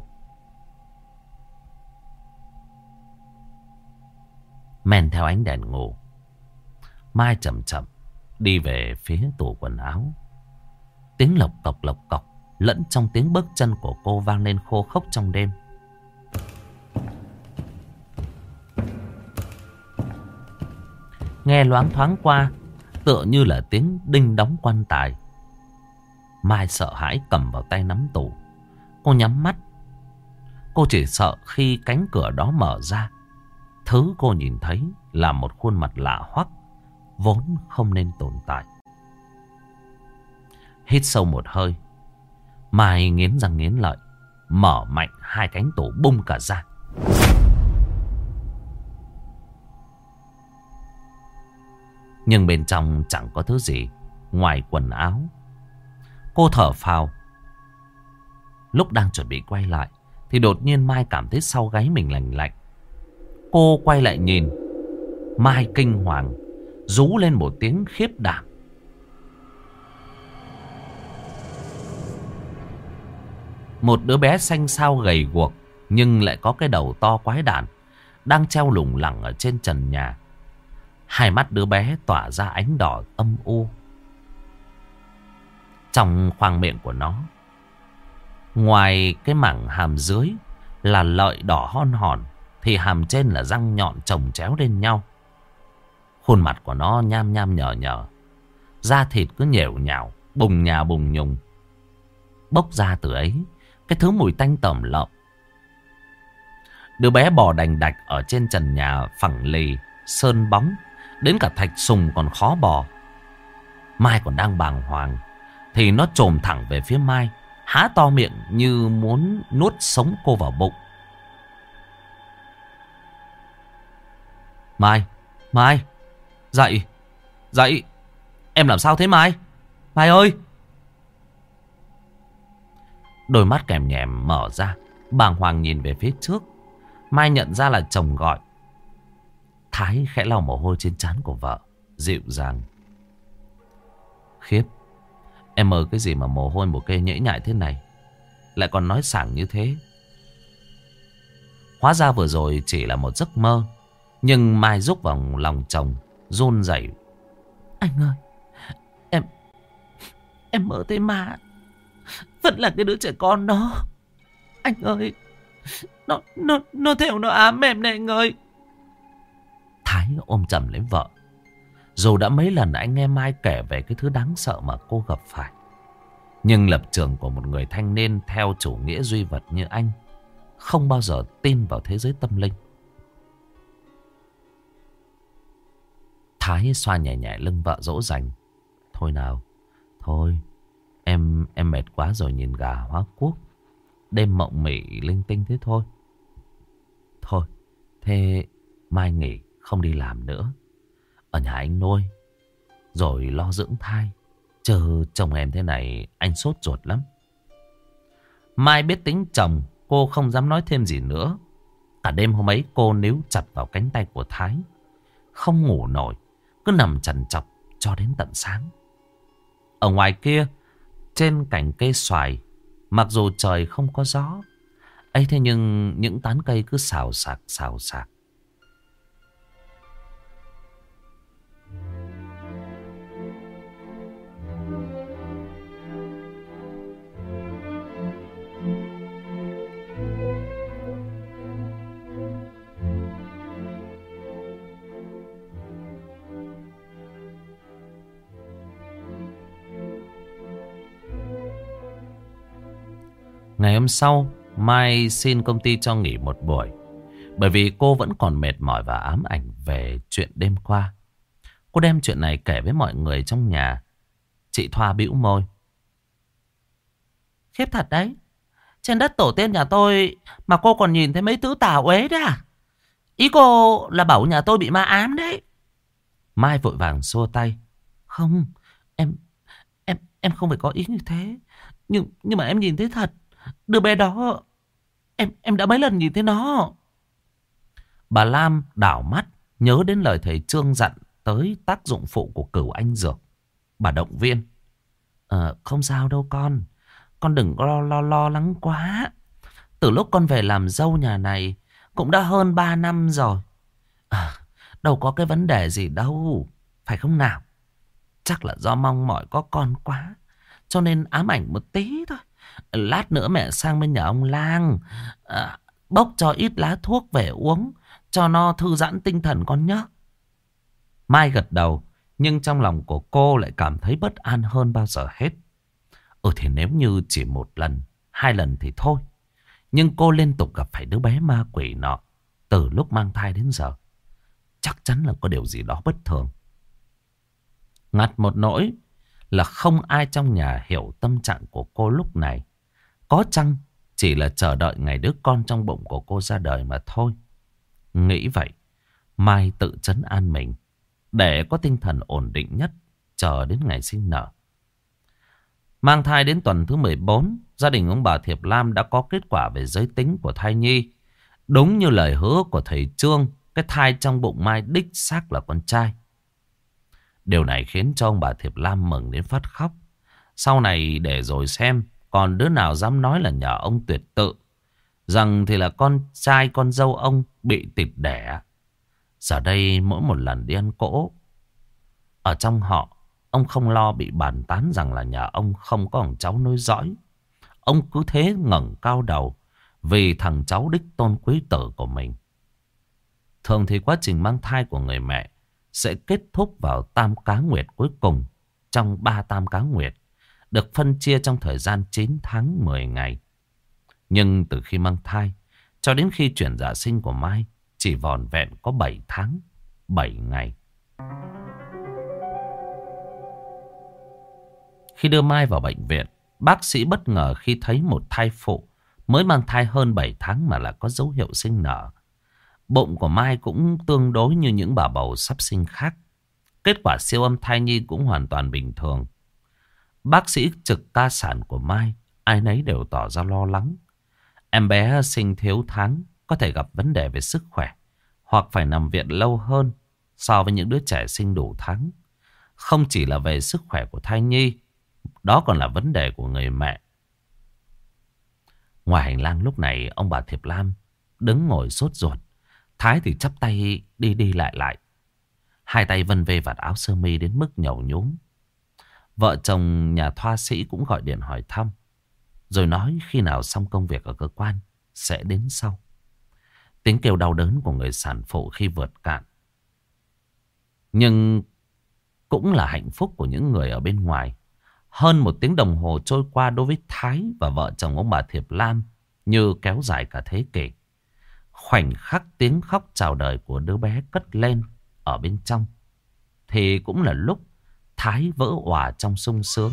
Men theo ánh đèn ngủ, Mai chậm chậm đi về phía tủ quần áo. Tiếng lộc cọc lộc cọc lẫn trong tiếng bước chân của cô vang lên khô khốc trong đêm. Nghe loáng thoáng qua, tựa như là tiếng đinh đóng quan tài. Mai sợ hãi cầm vào tay nắm tủ. Cô nhắm mắt. Cô chỉ sợ khi cánh cửa đó mở ra, thứ cô nhìn thấy là một khuôn mặt lạ hoắc, vốn không nên tồn tại. Hít sâu một hơi, Mai nghiến răng nghiến lợi, mở mạnh hai cánh tủ bung cả ra. Nhưng bên trong chẳng có thứ gì ngoài quần áo. Cô thở phào. Lúc đang chuẩn bị quay lại thì đột nhiên Mai cảm thấy sau gáy mình lạnh lạnh. Cô quay lại nhìn, Mai kinh hoàng rú lên một tiếng khiếp đảm. Một đứa bé xanh xao gầy guộc nhưng lại có cái đầu to quái đản đang treo lủng lẳng ở trên trần nhà. Hai mắt đứa bé tỏa ra ánh đỏ âm u. Trong khoang miệng của nó Ngoài cái mảng hàm dưới là lợi đỏ hon hòn, thì hàm trên là răng nhọn chồng chéo lên nhau. Khuôn mặt của nó nham nham nhở nhở, da thịt cứ nhểu nhào, bùng nhà bùng nhùng. Bốc ra từ ấy cái thứ mùi tanh tẩm lợm. Đứa bé bò đành đạch ở trên trần nhà phẳng lì, sơn bóng, đến cả thạch sùng còn khó bò. Mai còn đang bàng hoàng thì nó chồm thẳng về phía Mai, há to miệng như muốn nuốt sống cô vào bụng. Mai, Mai, dậy, dậy, em làm sao thế Mai? Mai ơi! Đôi mắt kèm nhèm mở ra, bàng hoàng nhìn về phía trước. Mai nhận ra là chồng gọi. Thái khẽ lau mồ hôi trên trán của vợ, dịu dàng. Khiếp, em mơ cái gì mà mồ hôi một kê nhễ nhại thế này, lại còn nói sảng như thế. Hóa ra vừa rồi chỉ là một giấc mơ. Nhưng Mai rúc vào lòng chồng, run rẩy. Anh ơi, em Em mơ thấy ma, vẫn là cái đứa trẻ con đó. Anh ơi, Nó Nó Nó theo nó ám em này anh ơi. Thái ôm chầm lấy vợ. Dù đã mấy lần anh nghe Mai kể về cái thứ đáng sợ mà cô gặp phải, nhưng lập trường của một người thanh niên theo chủ nghĩa duy vật như anh không bao giờ tin vào thế giới tâm linh. Thái xoa nhẹ nhẹ lưng vợ dỗ dành. Thôi nào, thôi, em em mệt quá rồi nhìn gà hóa quốc, đêm mộng mị linh tinh thế thôi. Thôi, thế mai nghỉ không đi làm nữa, ở nhà anh nuôi, rồi lo dưỡng thai. Chờ chồng em thế này anh sốt ruột lắm. Mai biết tính chồng, cô không dám nói thêm gì nữa. Cả đêm hôm ấy cô níu chặt vào cánh tay của Thái, không ngủ nổi, cứ nằm trằn trọc cho đến tận sáng. Ở ngoài kia, trên cành cây xoài, mặc dù trời không có gió ấy, thế nhưng những tán cây cứ xào xạc xào xạc. Ngày hôm sau, Mai xin công ty cho nghỉ một buổi, bởi vì cô vẫn còn mệt mỏi và ám ảnh về chuyện đêm qua. Cô đem chuyện này kể với mọi người trong nhà. Chị Thoa bĩu môi. Khiếp thật đấy, trên đất tổ tiên nhà tôi mà cô còn nhìn thấy mấy thứ tà uế đấy à? Ý cô là bảo nhà tôi bị ma ám đấy. Mai vội vàng xua tay. Không, em em em không phải có ý như thế. Nhưng nhưng mà em nhìn thấy thật. Đứa bé đó, em em đã mấy lần nhìn thấy nó. Bà Lam đảo mắt, nhớ đến lời thầy Trương dặn tới tác dụng phụ của cửu anh dược. Bà động viên. Ờ, không sao đâu con. Con đừng lo lo lo lắng quá. Từ lúc con về làm dâu nhà này cũng đã hơn ba năm rồi. À, đâu có cái vấn đề gì đâu, phải không nào? Chắc là do mong mỏi có con quá, cho nên ám ảnh một tí thôi. Lát nữa mẹ sang bên nhà ông Lang, à, bốc cho ít lá thuốc về uống, cho nó thư giãn tinh thần con nhé. Mai gật đầu, nhưng trong lòng của cô lại cảm thấy bất an hơn bao giờ hết. Ừ thì nếu như chỉ một lần, hai lần thì thôi. Nhưng cô liên tục gặp phải đứa bé ma quỷ nọ từ lúc mang thai đến giờ. Chắc chắn là có điều gì đó bất thường. Ngặt một nỗi là không ai trong nhà hiểu tâm trạng của cô lúc này. Có chăng chỉ là chờ đợi ngày đứa con trong bụng của cô ra đời mà thôi. Nghĩ vậy, Mai tự trấn an mình để có tinh thần ổn định nhất, chờ đến ngày sinh nở. Mang thai đến tuần thứ mười bốn, gia đình ông bà Thiệp Lam đã có kết quả về giới tính của thai nhi. Đúng như lời hứa của thầy Trương, cái thai trong bụng Mai đích xác là con trai. Điều này khiến cho ông bà Thiệp Lam mừng đến phát khóc. Sau này để rồi xem còn đứa nào dám nói là nhờ ông tuyệt tự, rằng thì là con trai con dâu ông bị tịt đẻ. Giờ đây mỗi một lần đi ăn cỗ ở trong họ, ông không lo bị bàn tán rằng là nhà ông không có ông cháu nối dõi. ông cứ thế ngẩng cao đầu vì thằng cháu đích tôn quý tử của mình. Thường thì quá trình mang thai của người mẹ sẽ kết thúc vào tam cá nguyệt cuối cùng trong ba tam cá nguyệt, được phân chia trong thời gian chín tháng mười ngày. Nhưng từ khi mang thai cho đến khi chuyển dạ sinh của Mai chỉ vỏn vẹn có bảy tháng bảy ngày. Khi đưa Mai vào bệnh viện, bác sĩ bất ngờ khi thấy một thai phụ mới mang thai hơn bảy tháng mà là có dấu hiệu sinh nở. Bụng của Mai cũng tương đối như những bà bầu sắp sinh khác. Kết quả siêu âm thai nhi cũng hoàn toàn bình thường. Bác sĩ trực ca sản của Mai, ai nấy đều tỏ ra lo lắng. Em bé sinh thiếu tháng có thể gặp vấn đề về sức khỏe hoặc phải nằm viện lâu hơn so với những đứa trẻ sinh đủ tháng. Không chỉ là về sức khỏe của thai nhi, đó còn là vấn đề của người mẹ. Ngoài hành lang lúc này, ông bà Thiệp Lam đứng ngồi sốt ruột. Thái thì chắp tay đi đi lại lại, hai tay vân vê vạt áo sơ mi đến mức nhầu nhúm. Vợ chồng nhà thoa sĩ cũng gọi điện hỏi thăm, rồi nói khi nào xong công việc ở cơ quan sẽ đến sau. Tiếng kêu đau đớn của người sản phụ khi vượt cạn, nhưng cũng là hạnh phúc của những người ở bên ngoài. Hơn một tiếng đồng hồ trôi qua đối với Thái và vợ chồng ông bà Thiệp Lam như kéo dài cả thế kỷ. Khoảnh khắc tiếng khóc chào đời của đứa bé cất lên ở bên trong thì cũng là lúc Thái vỡ òa trong sung sướng.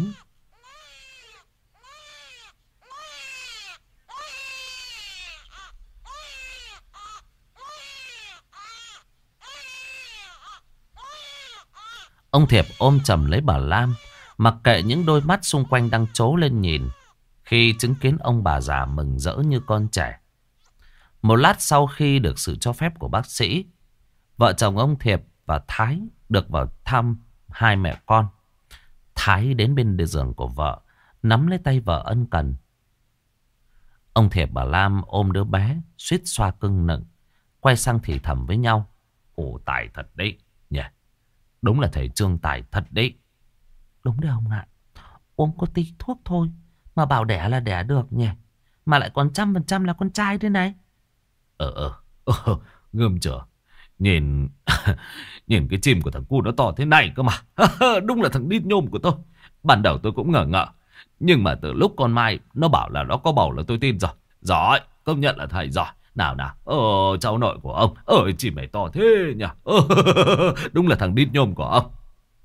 Ông Thiệp ôm chầm lấy bà Lam, mặc kệ những đôi mắt xung quanh đang trố lên nhìn khi chứng kiến ông bà già mừng rỡ như con trẻ. Một lát sau khi được sự cho phép của bác sĩ, vợ chồng ông Thiệp và Thái được vào thăm hai mẹ con. Thái đến bên giường của vợ, nắm lấy tay vợ ân cần. Ông Thiệp bà Lam ôm đứa bé, suýt xoa cưng nựng, quay sang thì thầm với nhau. Ồ, tài thật đấy nhỉ. Đúng là thầy Trương tài thật đấy. Đúng đấy ông ạ. Uống có tí thuốc thôi mà bảo đẻ là đẻ được nhỉ. Mà lại còn trăm phần trăm là con trai thế này. Ờ ờ ờ Gươm chưa. Nhìn Nhìn cái chim của thằng cu nó to thế này cơ mà. Đúng là thằng đít nhôm của tôi. Ban đầu tôi cũng ngờ ngợ, nhưng mà từ lúc con Mai nó bảo là nó có bầu là tôi tin rồi. Giỏi, công nhận là thầy giỏi. Nào nào, ờ, cháu nội của ông, ơi chim mày to thế nhỉ. Đúng là thằng đít nhôm của ông.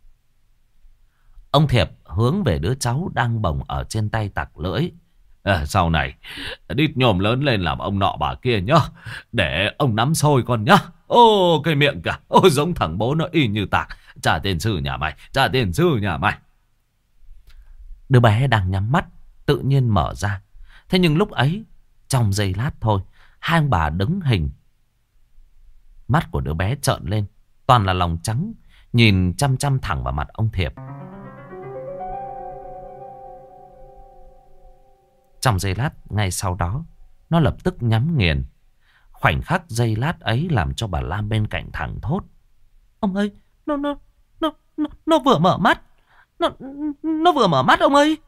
Ông Thiệp hướng về đứa cháu đang bồng ở trên tay tặc lưỡi. À, sau này đít nhôm lớn lên làm ông nọ bà kia nhá, để ông nắm xôi con nhá. Ô cái miệng cả, ô giống thằng bố nó y như tạc. Trả tiền sư nhà mày, trả tiền sư nhà mày. Đứa bé đang nhắm mắt tự nhiên mở ra. Thế nhưng lúc ấy, trong giây lát thôi, hai ông bà đứng hình. Mắt của đứa bé trợn lên, toàn là lòng trắng, nhìn chăm chăm thẳng vào mặt ông Thiệp. Trong giây lát ngay sau đó, nó lập tức nhắm nghiền. Khoảnh khắc giây lát ấy làm cho bà Lam bên cạnh thẳng thốt. Ông ơi, nó nó nó nó, nó vừa mở mắt. Nó nó vừa mở mắt ông ơi.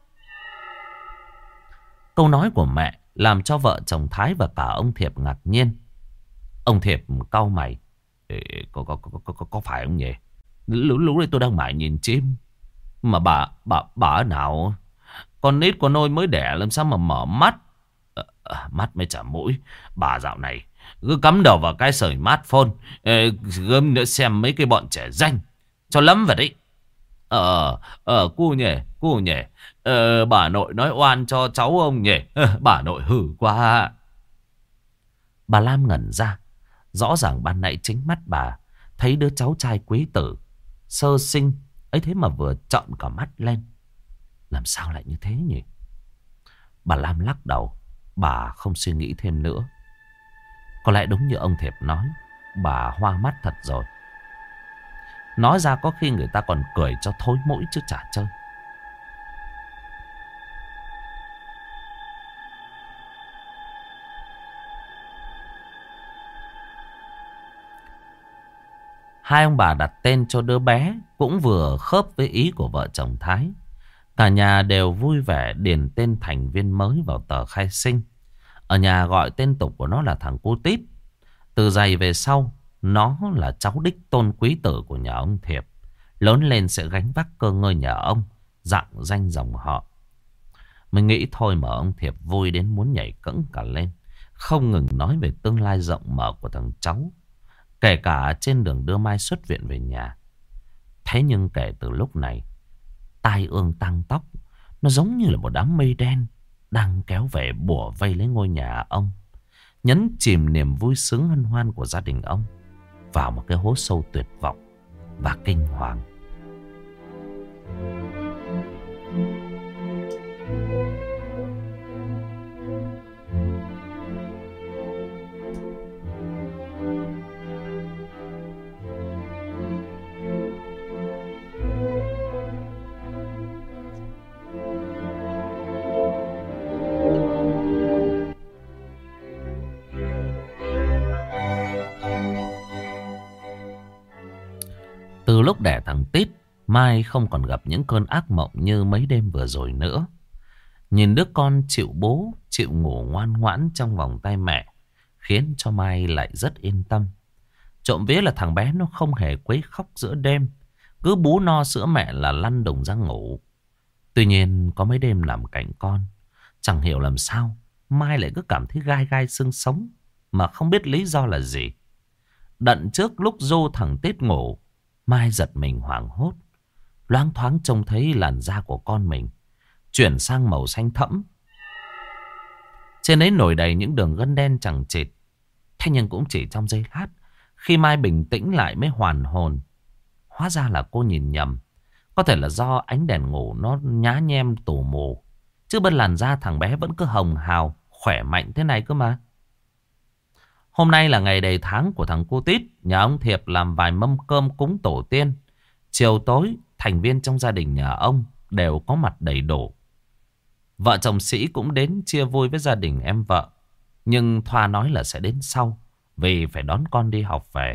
Câu nói của mẹ làm cho vợ chồng Thái và cả ông Thiệp ngạc nhiên. Ông Thiệp cau mày. Ê, có, có, có, có, có phải không nhỉ? Lúc, lúc đấy tôi đang mải nhìn chim. Mà bà, bà, bà ở nào? Con nít con nôi mới đẻ làm sao mà mở mắt? À, à, mắt mới chả mũi. Bà dạo này cứ cắm đầu vào cái sợi smartphone. Ê, gớm nữa xem mấy cái bọn trẻ danh. Cho lắm vào đấy. Ờ, ờ, cu nhỉ, cu nhỉ. Ờ, bà nội nói oan cho cháu ông nhỉ. Ờ, bà nội hử quá. Bà Lam ngẩn ra. Rõ ràng ban nãy chính mắt bà thấy đứa cháu trai quý tử sơ sinh ấy thế mà vừa trợn cả mắt lên. Làm sao lại như thế nhỉ? Bà Lam lắc đầu. Bà không suy nghĩ thêm nữa. Có lẽ đúng như ông Thiệp nói, bà hoa mắt thật rồi. Nói ra có khi người ta còn cười cho thối mũi chứ chả chơi. Hai ông bà đặt tên cho đứa bé cũng vừa khớp với ý của vợ chồng Thái. Cả nhà đều vui vẻ điền tên thành viên mới vào tờ khai sinh. Ở nhà gọi tên tục của nó là thằng Cu Tít. Từ giày về sau, nó là cháu đích tôn quý tử của nhà ông Thiệp. Lớn lên sẽ gánh vác cơ ngơi nhà ông, dặng danh dòng họ. Mình nghĩ thôi mà ông Thiệp vui đến muốn nhảy cẫng cả lên. Không ngừng nói về tương lai rộng mở của thằng cháu. Kể cả trên đường đưa Mai xuất viện về nhà. Thế nhưng kể từ lúc này, tai ương tăng tóc, nó giống như là một đám mây đen đang kéo về bủa vây lấy ngôi nhà ông, nhấn chìm niềm vui sướng hân hoan của gia đình ông vào một cái hố sâu tuyệt vọng và kinh hoàng. Từ lúc đẻ thằng Tít, Mai không còn gặp những cơn ác mộng như mấy đêm vừa rồi nữa. Nhìn đứa con chịu bố, chịu ngủ ngoan ngoãn trong vòng tay mẹ, khiến cho Mai lại rất yên tâm. Trộm vía là thằng bé nó không hề quấy khóc giữa đêm, cứ bú no sữa mẹ là lăn đùng ra ngủ. Tuy nhiên có mấy đêm nằm cạnh con, chẳng hiểu làm sao Mai lại cứ cảm thấy gai gai xương sống, mà không biết lý do là gì. Đận trước lúc du thằng Tít ngủ, Mai giật mình hoảng hốt, loáng thoáng trông thấy làn da của con mình chuyển sang màu xanh thẫm. Trên ấy nổi đầy những đường gân đen chằng chịt. Thế nhưng cũng chỉ trong giây lát, khi Mai bình tĩnh lại mới hoàn hồn. Hóa ra là cô nhìn nhầm. Có thể là do ánh đèn ngủ nó nhá nhem tù mù, chứ bên làn da thằng bé vẫn cứ hồng hào, khỏe mạnh thế này cơ mà. Hôm nay là ngày đầy tháng của thằng Cu Tít. Nhà ông Thiệp làm vài mâm cơm cúng tổ tiên. Chiều tối, thành viên trong gia đình nhà ông đều có mặt đầy đủ. Vợ chồng Sĩ cũng đến chia vui với gia đình em vợ. Nhưng Thoa nói là sẽ đến sau, vì phải đón con đi học về.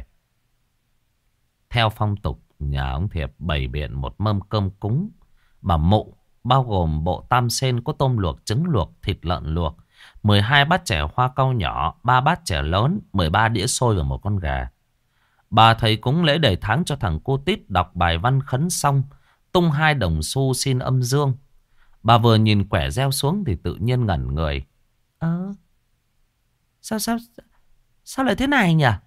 Theo phong tục, nhà ông Thiệp bày biện một mâm cơm cúng bà Mụ, bao gồm bộ tam sen có tôm luộc, trứng luộc, thịt lợn luộc, mười hai bát chè hoa cau nhỏ, ba bát chè lớn, mười ba đĩa xôi và một con gà. Bà thầy cúng lễ đầy tháng cho thằng Cu Tít đọc bài văn khấn xong, tung hai đồng xu xin âm dương. Bà vừa nhìn quẻ gieo xuống thì tự nhiên ngẩn người. Ơ, sao sao sao lại thế này nhỉ?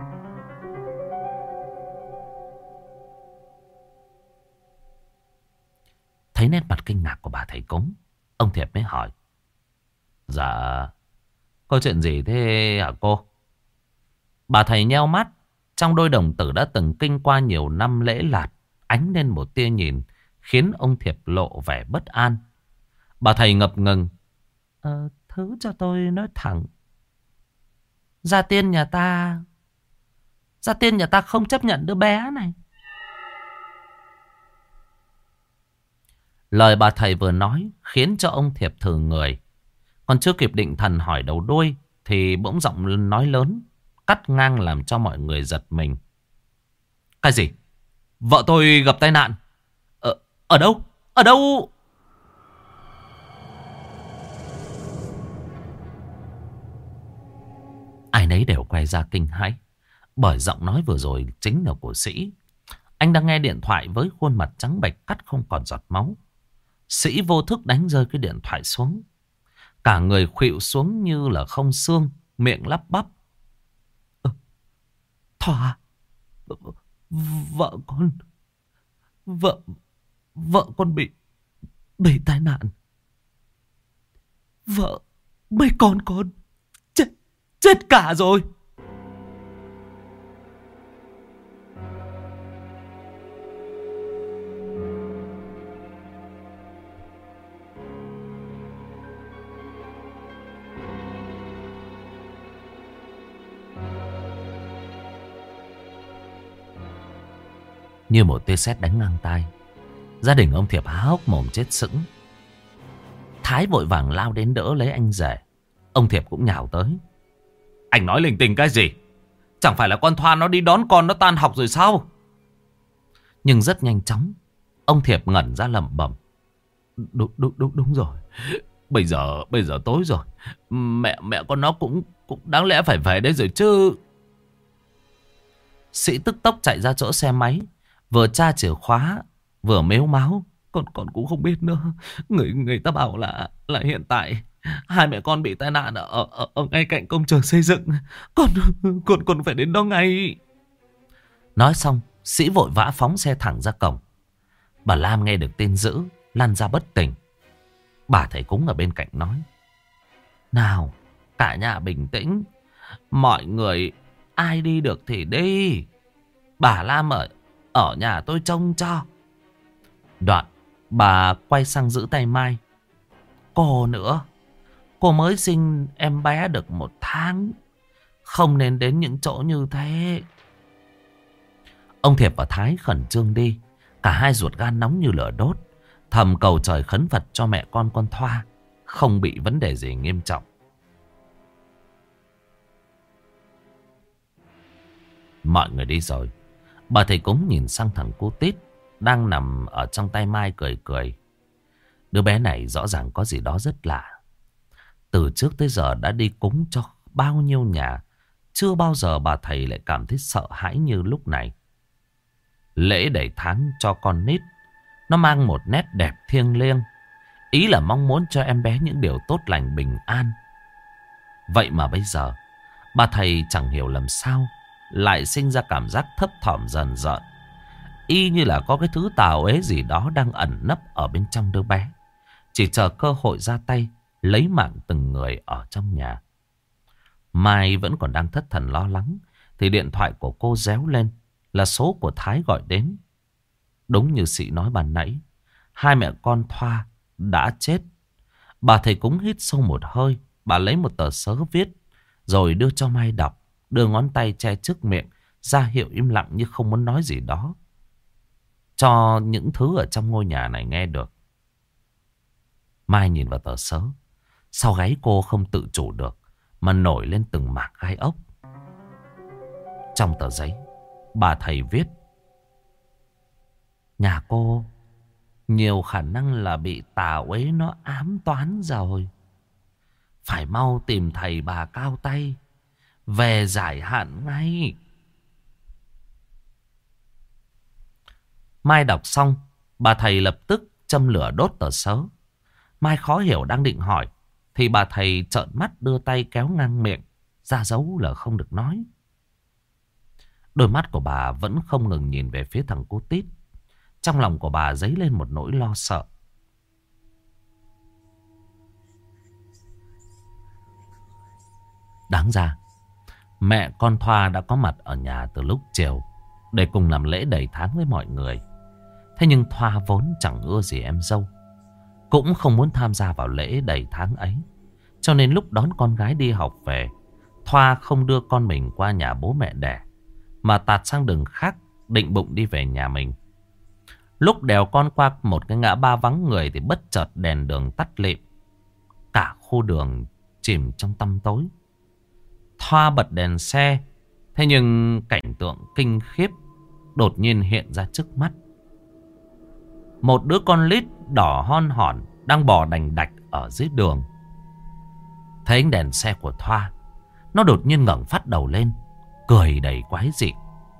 Thấy nét mặt kinh ngạc của bà thầy cúng, ông Thiệp mới hỏi: Dạ, có chuyện gì thế hả cô? Bà thầy nheo mắt, trong đôi đồng tử đã từng kinh qua nhiều năm lễ lạt ánh lên một tia nhìn khiến ông Thiệp lộ vẻ bất an. Bà thầy ngập ngừng: Ờ, thứ cho tôi nói thẳng, gia tiên nhà ta Gia tiên nhà ta không chấp nhận đứa bé này. Lời bà thầy vừa nói khiến cho ông Thiệp thừ người. Còn chưa kịp định thần hỏi đầu đuôi thì bỗng giọng nói lớn cắt ngang làm cho mọi người giật mình. Cái gì? Vợ tôi gặp tai nạn? Ở, ở đâu? Ở đâu? Ai nấy đều quay ra kinh hãi, bởi giọng nói vừa rồi chính là của Sĩ. Anh đang nghe điện thoại với khuôn mặt trắng bệch cắt không còn giọt máu. Sĩ vô thức đánh rơi cái điện thoại xuống, cả người khuỵu xuống như là không xương, miệng lắp bắp: ờ, Thoa, vợ con, vợ, vợ con bị, bị tai nạn. Vợ, mấy con con, chết, chết cả rồi. Như một tia sét đánh ngang tai, gia đình ông Thiệp há hốc mồm chết sững. Thái vội vàng lao đến đỡ lấy anh rể. Ông Thiệp cũng nhào tới: Anh nói linh tinh cái gì? Chẳng phải là con Thoa nó đi đón con nó tan học rồi sao? Nhưng rất nhanh chóng ông Thiệp ngẩn ra lẩm bẩm: Đúng, đúng, đúng, đúng rồi. Bây giờ, bây giờ tối rồi. Mẹ, mẹ con nó cũng, cũng đáng lẽ phải về đây rồi chứ. Sĩ tức tốc chạy ra chỗ xe máy. Vừa tra chìa khóa, vừa mếu máo. Con, con cũng không biết nữa. Người, người ta bảo là, là hiện tại hai mẹ con bị tai nạn ở, ở, ở ngay cạnh công trường xây dựng. Con, con, con phải đến đó ngay. Nói xong, Sĩ vội vã phóng xe thẳng ra cổng. Bà Lam nghe được tin dữ, lăn ra bất tỉnh. Bà thầy cúng ở bên cạnh nói: nào, cả nhà bình tĩnh. Mọi người ai đi được thì đi. Bà Lam ở, ở nhà tôi trông cho. Đoạn, bà quay sang giữ tay Mai. Cô nữa, cô mới sinh em bé được một tháng, không nên đến những chỗ như thế. Ông Thiệp và Thái khẩn trương đi. Cả hai ruột gan nóng như lửa đốt, thầm cầu trời khấn Phật cho mẹ con con Thoa không bị vấn đề gì nghiêm trọng. Mọi người đi rồi, bà thầy cúng nhìn sang thằng cu Tít đang nằm ở trong tay Mai cười cười. Đứa bé này rõ ràng có gì đó rất lạ. Từ trước tới giờ đã đi cúng cho bao nhiêu nhà, chưa bao giờ bà thầy lại cảm thấy sợ hãi như lúc này. Lễ đầy tháng cho con nít, nó mang một nét đẹp thiêng liêng, ý là mong muốn cho em bé những điều tốt lành bình an. Vậy mà bây giờ, bà thầy chẳng hiểu làm sao lại sinh ra cảm giác thấp thỏm dần dần, y như là có cái thứ tào ế gì đó đang ẩn nấp ở bên trong đứa bé, chỉ chờ cơ hội ra tay lấy mạng từng người ở trong nhà. Mai vẫn còn đang thất thần lo lắng thì điện thoại của cô réo lên, là số của Thái gọi đến. Đúng như Sĩ nói ban nãy, hai mẹ con Thoa đã chết. Bà thầy cúng hít sâu một hơi, bà lấy một tờ sớ viết rồi đưa cho Mai đọc, đưa ngón tay che trước miệng ra hiệu im lặng như không muốn nói gì đó cho những thứ ở trong ngôi nhà này nghe được. Mai nhìn vào tờ sớ, sau gáy cô không tự chủ được mà nổi lên từng mảng gai ốc. Trong tờ giấy, bà thầy viết: nhà cô nhiều khả năng là bị tà uế nó ám toán rồi. Phải mau tìm thầy bà cao tay về giải hạn ngay. Mai đọc xong, bà thầy lập tức châm lửa đốt tờ sớ. Mai khó hiểu đang định hỏi thì bà thầy trợn mắt đưa tay kéo ngang miệng, ra dấu là không được nói. Đôi mắt của bà vẫn không ngừng nhìn về phía thằng cu Tít. Trong lòng của bà dấy lên một nỗi lo sợ. Đáng ra, mẹ con Thoa đã có mặt ở nhà từ lúc chiều để cùng làm lễ đầy tháng với mọi người. Thế nhưng Thoa vốn chẳng ưa gì em dâu, cũng không muốn tham gia vào lễ đầy tháng ấy. Cho nên lúc đón con gái đi học về, Thoa không đưa con mình qua nhà bố mẹ đẻ, mà tạt sang đường khác, định bụng đi về nhà mình. Lúc đèo con qua một cái ngã ba vắng người thì bất chợt đèn đường tắt lịm. Cả khu đường chìm trong tăm tối. Thoa bật đèn xe, thế nhưng cảnh tượng kinh khiếp đột nhiên hiện ra trước mắt. Một đứa con lít đỏ hon hòn đang bò đành đạch ở dưới đường. Thấy ánh đèn xe của Thoa, nó đột nhiên ngẩng phát đầu lên, cười đầy quái dị.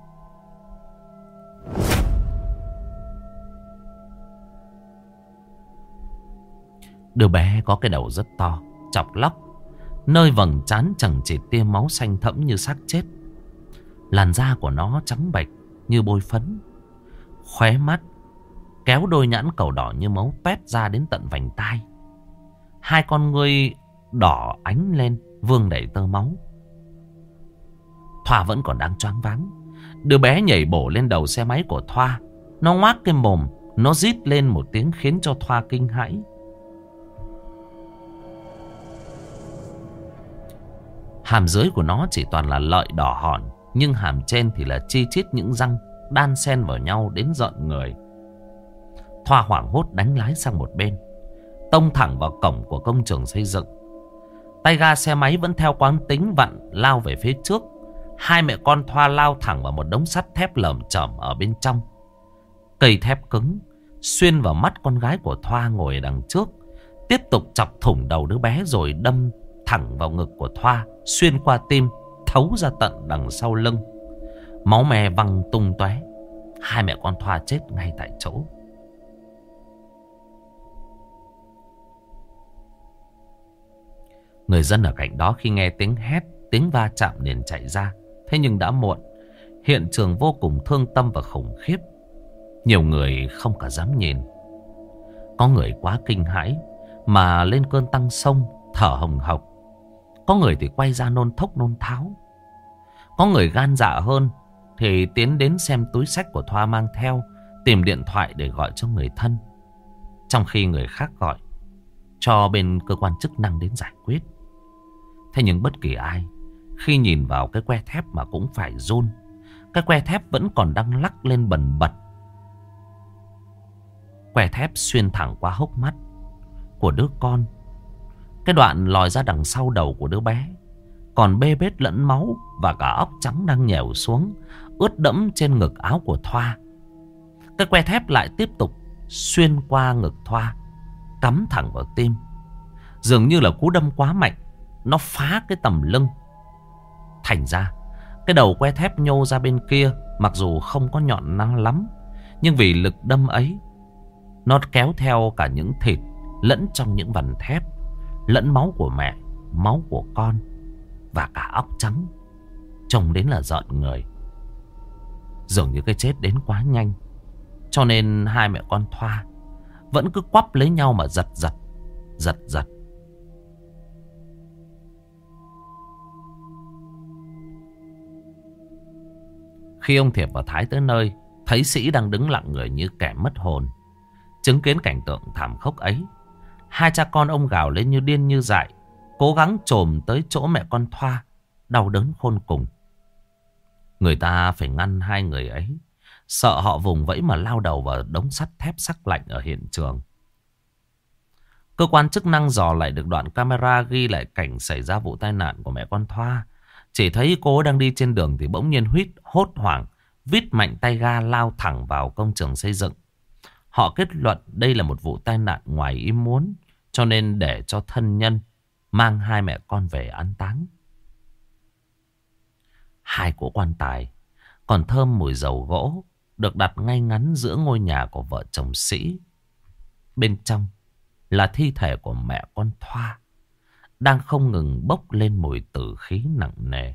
Đứa bé có cái đầu rất to, chọc lóc, nơi vầng trán chẳng chỉ tia máu xanh thẫm như xác chết. Làn da của nó trắng bệch như bôi phấn. Khóe mắt kéo đôi nhãn cầu đỏ như máu toét ra đến tận vành tai. Hai con ngươi đỏ ánh lên, vương đầy tơ máu. Thoa vẫn còn đang choáng váng. Đứa bé nhảy bổ lên đầu xe máy của Thoa. Nó ngoác cái mồm, nó rít lên một tiếng khiến cho Thoa kinh hãi. Hàm dưới của nó chỉ toàn là lợi đỏ hòn, nhưng hàm trên thì là chi chít những răng đan xen vào nhau đến rợn người. Thoa hoảng hốt đánh lái sang một bên, tông thẳng vào cổng của công trường xây dựng. Tay ga xe máy vẫn theo quán tính vặn lao về phía trước. Hai mẹ con Thoa lao thẳng vào một đống sắt thép lởm chởm ở bên trong. Cây thép cứng, xuyên vào mắt con gái của Thoa ngồi đằng trước. Tiếp tục chọc thủng đầu đứa bé rồi đâm thẳng vào ngực của Thoa, xuyên qua tim, thấu ra tận đằng sau lưng. Máu me văng tung tóe. Hai mẹ con Thoa chết ngay tại chỗ. Người dân ở cạnh đó khi nghe tiếng hét, tiếng va chạm liền chạy ra. Thế nhưng đã muộn. Hiện trường vô cùng thương tâm và khủng khiếp. Nhiều người không cả dám nhìn. Có người quá kinh hãi mà lên cơn tăng sông, thở hồng hộc. Có người thì quay ra nôn thốc nôn tháo. Có người gan dạ hơn thì tiến đến xem túi xách của Thoa mang theo, tìm điện thoại để gọi cho người thân. Trong khi người khác gọi cho bên cơ quan chức năng đến giải quyết. Thế nhưng bất kỳ ai khi nhìn vào cái que thép mà cũng phải run. Cái que thép vẫn còn đang lắc lên bần bật. Que thép xuyên thẳng qua hốc mắt của đứa con. Cái đoạn lòi ra đằng sau đầu của đứa bé còn bê bết lẫn máu, và cả óc trắng đang nhèo xuống, ướt đẫm trên ngực áo của Thoa. Cái que thép lại tiếp tục xuyên qua ngực Thoa, cắm thẳng vào tim. Dường như là cú đâm quá mạnh, nó phá cái tầm lưng. Thành ra cái đầu que thép nhô ra bên kia, mặc dù không có nhọn năng lắm, nhưng vì lực đâm ấy, nó kéo theo cả những thịt lẫn trong những vằn thép, lẫn máu của mẹ, máu của con, và cả óc trắng. Trông đến là rợn người. Dường như cái chết đến quá nhanh, cho nên hai mẹ con Thoa vẫn cứ quắp lấy nhau mà giật giật, giật giật. Khi ông Thiệp và Thái tới nơi, thấy Sĩ đang đứng lặng người như kẻ mất hồn. Chứng kiến cảnh tượng thảm khốc ấy, hai cha con ông gào lên như điên như dại, cố gắng chồm tới chỗ mẹ con Thoa, đau đớn khôn cùng. Người ta phải ngăn hai người ấy, sợ họ vùng vẫy mà lao đầu vào đống sắt thép sắc lạnh ở hiện trường. Cơ quan chức năng dò lại được đoạn camera ghi lại cảnh xảy ra vụ tai nạn của mẹ con Thoa. Chỉ thấy cô đang đi trên đường thì bỗng nhiên huýt hốt hoảng, vít mạnh tay ga lao thẳng vào công trường xây dựng. Họ kết luận đây là một vụ tai nạn ngoài ý muốn, cho nên để cho thân nhân mang hai mẹ con về an táng. Hai cỗ quan tài còn thơm mùi dầu gỗ được đặt ngay ngắn giữa ngôi nhà của vợ chồng Sĩ. Bên trong là thi thể của mẹ con Thoa, đang không ngừng bốc lên mùi tử khí nặng nề.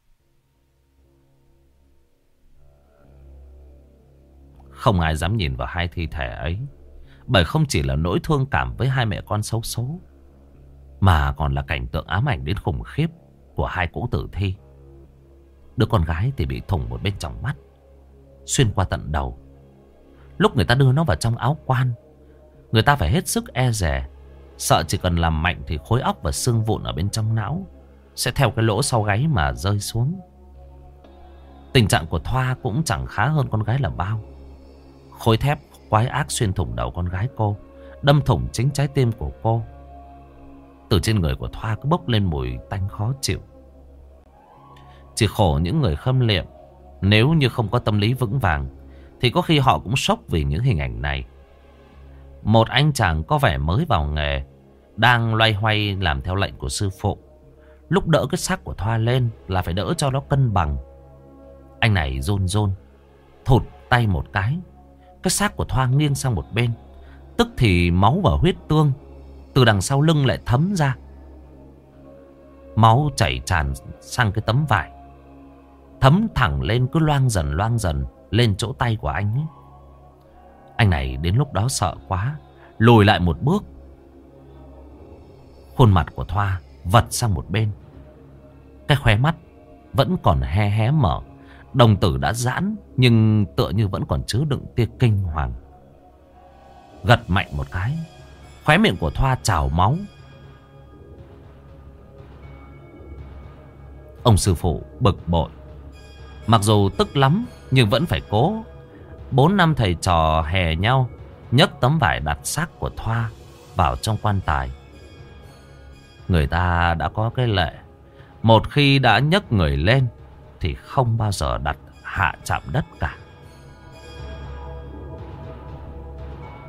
Không ai dám nhìn vào hai thi thể ấy, bởi không chỉ là nỗi thương cảm với hai mẹ con xấu số, mà còn là cảnh tượng ám ảnh đến khủng khiếp của hai cỗ tử thi. Đứa con gái thì bị thủng một bên tròng mắt, xuyên qua tận đầu. Lúc người ta đưa nó vào trong áo quan, người ta phải hết sức e dè, sợ chỉ cần làm mạnh thì khối óc và xương vụn ở bên trong não sẽ theo cái lỗ sau gáy mà rơi xuống. Tình trạng của Thoa cũng chẳng khá hơn con gái là bao. Khối thép quái ác xuyên thủng đầu con gái cô, đâm thủng chính trái tim của cô. Từ trên người của Thoa cứ bốc lên mùi tanh khó chịu. Chỉ khổ những người khâm liệm, nếu như không có tâm lý vững vàng thì có khi họ cũng sốc vì những hình ảnh này. Một anh chàng có vẻ mới vào nghề, đang loay hoay làm theo lệnh của sư phụ. Lúc đỡ cái xác của Thoa lên là phải đỡ cho nó cân bằng. Anh này run run, thụt tay một cái, cái xác của Thoa nghiêng sang một bên. Tức thì máu và huyết tương từ đằng sau lưng lại thấm ra. Máu chảy tràn sang cái tấm vải, thấm thẳng lên, cứ loang dần loang dần lên chỗ tay của anh ấy. Anh này đến lúc đó sợ quá, lùi lại một bước. Khuôn mặt của Thoa vật sang một bên. Cái khóe mắt vẫn còn hé hé mở. Đồng tử đã giãn, nhưng tựa như vẫn còn chứa đựng tia kinh hoàng. Gật mạnh một cái, khóe miệng của Thoa trào máu. Ông sư phụ bực bội, mặc dù tức lắm nhưng vẫn phải cố. Bốn năm thầy trò hè nhau nhấc tấm vải đặt xác của Thoa vào trong quan tài. Người ta đã có cái lệ, một khi đã nhấc người lên thì không bao giờ đặt hạ chạm đất cả.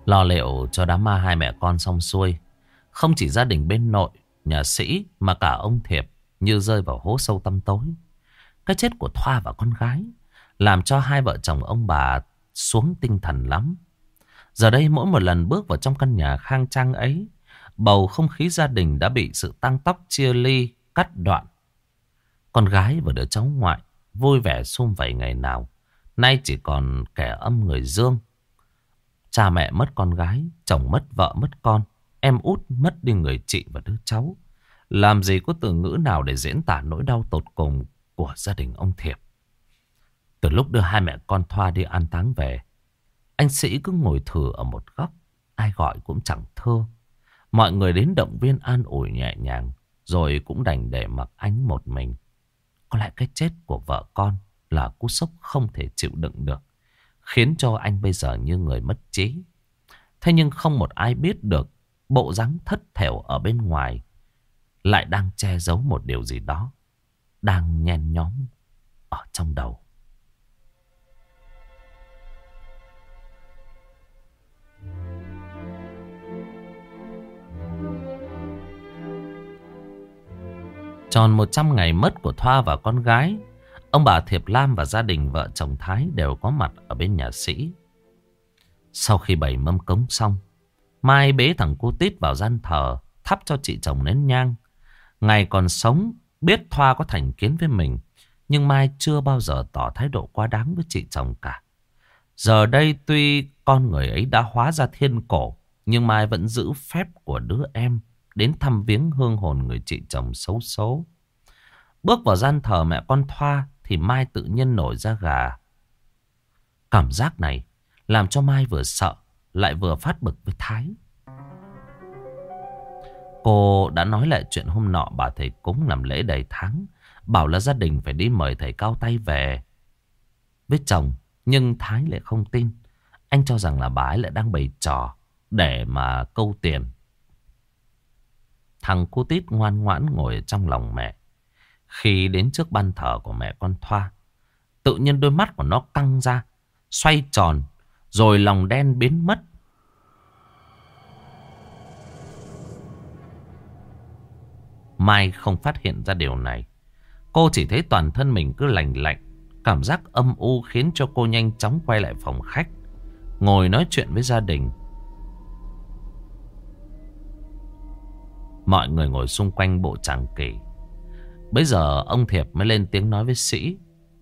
Lo liệu cho đám ma hai mẹ con xong xuôi, không chỉ gia đình bên nội nhà Sĩ mà cả ông Thiệp như rơi vào hố sâu tăm tối. Cái chết của Thoa và con gái làm cho hai vợ chồng ông bà xuống tinh thần lắm. Giờ đây mỗi một lần bước vào trong căn nhà khang trang ấy, bầu không khí gia đình đã bị sự tăng tóc chia ly cắt đoạn. Con gái và đứa cháu ngoại vui vẻ sum vầy ngày nào, nay chỉ còn kẻ âm người dương. Cha mẹ mất con gái, chồng mất vợ mất con, em út mất đi người chị và đứa cháu. Làm gì có từ ngữ nào để diễn tả nỗi đau tột cùng của gia đình ông Thiệp. Từ lúc đưa hai mẹ con Thoa đi an táng về, anh Sĩ cứ ngồi thừ ở một góc, ai gọi cũng chẳng thưa. Mọi người đến động viên an ủi nhẹ nhàng, rồi cũng đành để mặc anh một mình. Có lẽ cái chết của vợ con là cú sốc không thể chịu đựng được, khiến cho anh bây giờ như người mất trí. Thế nhưng không một ai biết được bộ dáng thất thểu ở bên ngoài lại đang che giấu một điều gì đó, đang nhen nhóm ở trong đầu. Tròn một trăm ngày mất của Thoa và con gái, ông bà Thiệp Lam và gia đình vợ chồng Thái đều có mặt ở bên nhà Sĩ. Sau khi bày mâm cúng xong, Mai bế thằng cu Tít vào gian thờ, thắp cho chị chồng nén nhang. Ngày còn sống, biết Thoa có thành kiến với mình, nhưng Mai chưa bao giờ tỏ thái độ quá đáng với chị chồng cả. Giờ đây tuy con người ấy đã hóa ra thiên cổ, nhưng Mai vẫn giữ phép của đứa em đến thăm viếng hương hồn người chị chồng xấu số. Bước vào gian thờ mẹ con Thoa thì Mai tự nhiên nổi da gà. Cảm giác này làm cho Mai vừa sợ lại vừa phát bực với Thái. Cô đã nói lại chuyện hôm nọ bà thầy cúng làm lễ đầy tháng, bảo là gia đình phải đi mời thầy cao tay về với chồng. Nhưng Thái lại không tin. Anh cho rằng là bà ấy lại đang bày trò để mà câu tiền. Thằng cu Tít ngoan ngoãn ngồi trong lòng mẹ. Khi đến trước ban thờ của mẹ con Thoa, tự nhiên đôi mắt của nó căng ra, xoay tròn, rồi lòng đen biến mất. Mai không phát hiện ra điều này. Cô chỉ thấy toàn thân mình cứ lành lạnh. Cảm giác âm u khiến cho cô nhanh chóng quay lại phòng khách, ngồi nói chuyện với gia đình. Mọi người ngồi xung quanh bộ tràng kỷ. Bây giờ ông Thiệp mới lên tiếng nói với Sĩ.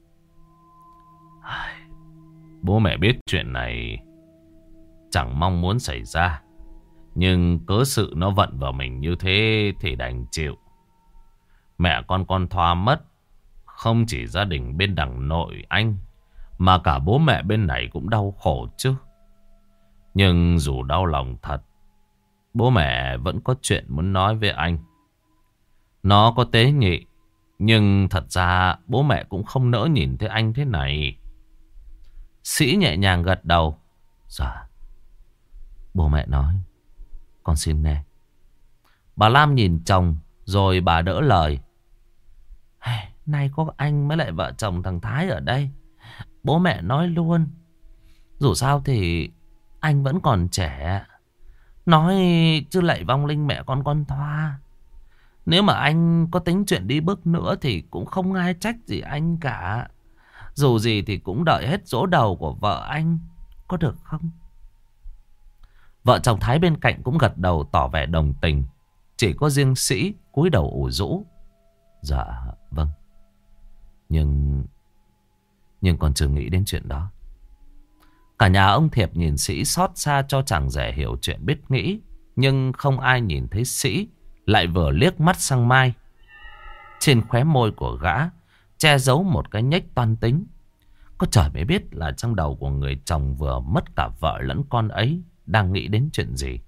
Bố mẹ biết chuyện này chẳng mong muốn xảy ra, nhưng cớ sự nó vận vào mình như thế thì đành chịu. Mẹ con con Thoa mất, không chỉ gia đình bên đằng nội anh, mà cả bố mẹ bên này cũng đau khổ chứ. Nhưng dù đau lòng thật, bố mẹ vẫn có chuyện muốn nói với anh. Nó có tế nhị, nhưng thật ra bố mẹ cũng không nỡ nhìn thấy anh thế này. Sĩ nhẹ nhàng gật đầu. Dạ, bố mẹ nói, con xin nghe. Bà Lam nhìn chồng, rồi bà đỡ lời. Nay có anh mới lại vợ chồng thằng Thái ở đây, bố mẹ nói luôn. Dù sao thì anh vẫn còn trẻ. Nói chứ lạy vong linh mẹ con con Thoa, nếu mà anh có tính chuyện đi bước nữa thì cũng không ai trách gì anh cả. Dù gì thì cũng đợi hết dỗ đầu của vợ anh, có được không? Vợ chồng Thái bên cạnh cũng gật đầu tỏ vẻ đồng tình. Chỉ có riêng Sĩ cúi đầu ủ rũ. Dạ vâng, Nhưng Nhưng còn chưa nghĩ đến chuyện đó. Cả nhà ông Thiệp nhìn Sĩ xót xa cho chàng rể hiểu chuyện biết nghĩ. Nhưng không ai nhìn thấy Sĩ lại vừa liếc mắt sang Mai. Trên khóe môi của gã che giấu một cái nhếch toan tính. Có trời mới biết là trong đầu của người chồng vừa mất cả vợ lẫn con ấy đang nghĩ đến chuyện gì.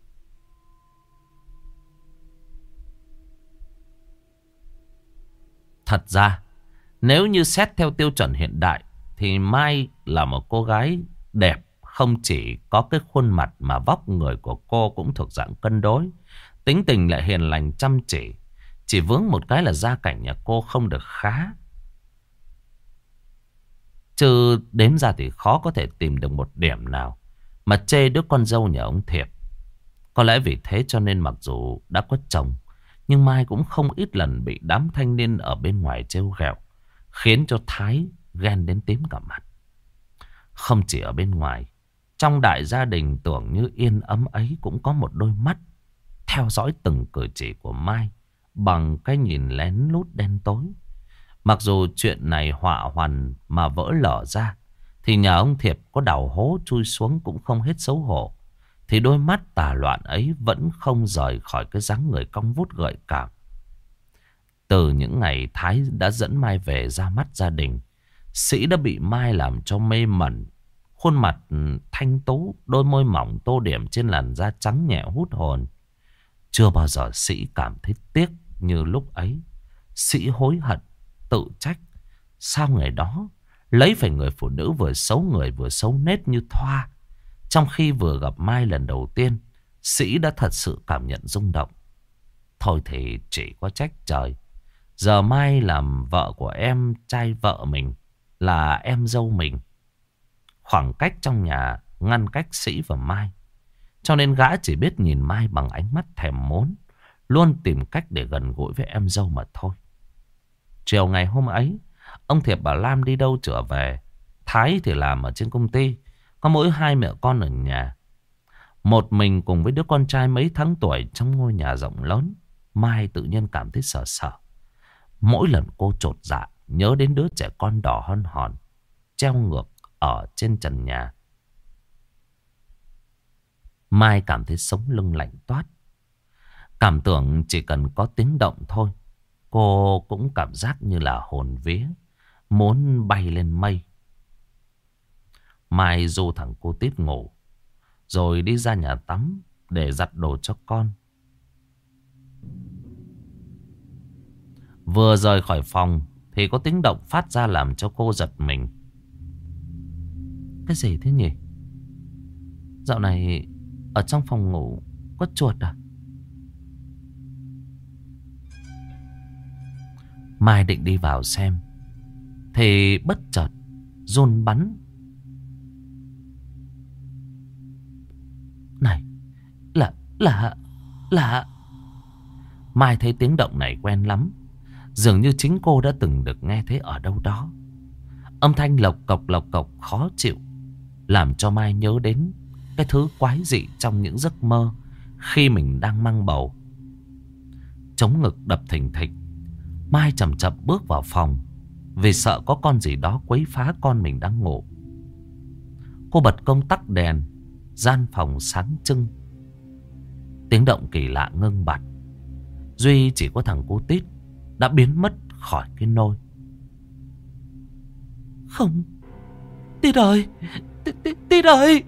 Thật ra, nếu như xét theo tiêu chuẩn hiện đại thì Mai là một cô gái đẹp. Không chỉ có cái khuôn mặt mà vóc người của cô cũng thuộc dạng cân đối. Tính tình lại hiền lành chăm chỉ. Chỉ vướng một cái là gia cảnh nhà cô không được khá. Chứ đếm ra thì khó có thể tìm được một điểm nào mà chê đứa con dâu nhà ông Thiệp. Có lẽ vì thế cho nên mặc dù đã có chồng, nhưng Mai cũng không ít lần bị đám thanh niên ở bên ngoài trêu ghẹo, khiến cho Thái ghen đến tím cả mặt. Không chỉ ở bên ngoài, trong đại gia đình tưởng như yên ấm ấy cũng có một đôi mắt theo dõi từng cử chỉ của Mai bằng cái nhìn lén lút đen tối. Mặc dù chuyện này họa hoàn mà vỡ lở ra, thì nhà ông Thiệp có đào hố chui xuống cũng không hết xấu hổ, thì đôi mắt tà loạn ấy vẫn không rời khỏi cái dáng người cong vút gợi cảm. Từ những ngày Thái đã dẫn Mai về ra mắt gia đình, Sĩ đã bị Mai làm cho mê mẩn. Khuôn mặt thanh tú, đôi môi mỏng tô điểm trên làn da trắng nhẹ hút hồn. Chưa bao giờ Sĩ cảm thấy tiếc như lúc ấy. Sĩ hối hận, tự trách. Sao ngày đó lấy phải người phụ nữ vừa xấu người vừa xấu nết như Thoa, trong khi vừa gặp Mai lần đầu tiên, Sĩ đã thật sự cảm nhận rung động. Thôi thì chỉ có trách trời. Giờ Mai làm vợ của em trai vợ mình, là em dâu mình. Khoảng cách trong nhà ngăn cách Sĩ và Mai, cho nên gã chỉ biết nhìn Mai bằng ánh mắt thèm muốn, luôn tìm cách để gần gũi với em dâu mà thôi. Chiều ngày hôm ấy, ông Thiệp bảo Lam đi đâu trở về, Thái thì làm ở trên công ty, có mỗi hai mẹ con ở nhà. Một mình cùng với đứa con trai mấy tháng tuổi trong ngôi nhà rộng lớn, Mai tự nhiên cảm thấy sợ sợ. Mỗi lần cô chột dạ nhớ đến đứa trẻ con đỏ hon hòn treo ngược ở trên trần nhà, Mai cảm thấy sống lưng lạnh toát. Cảm tưởng chỉ cần có tiếng động thôi, cô cũng cảm giác như là hồn vía, muốn bay lên mây. Mai du thằng cô Tít ngủ, rồi đi ra nhà tắm để giặt đồ cho con. Vừa rời khỏi phòng thì có tiếng động phát ra làm cho cô giật mình. Cái gì thế nhỉ? Dạo này ở trong phòng ngủ có chuột à? Mai định đi vào xem, thì bất chợt run bắn. Này, là, là, là... Mai thấy tiếng động này quen lắm. Dường như chính cô đã từng được nghe thấy ở đâu đó. Âm thanh lộc cộc lộc cộc khó chịu, làm cho Mai nhớ đến cái thứ quái dị trong những giấc mơ khi mình đang mang bầu. Chống ngực đập thình thịch, Mai chậm chậm bước vào phòng, vì sợ có con gì đó quấy phá con mình đang ngủ. Cô bật công tắc đèn, gian phòng sáng trưng. Tiếng động kỳ lạ ngưng bặt. Duy chỉ có thằng cô Tít đã biến mất khỏi cái nôi. Không, Tít ơi, Tít ơi.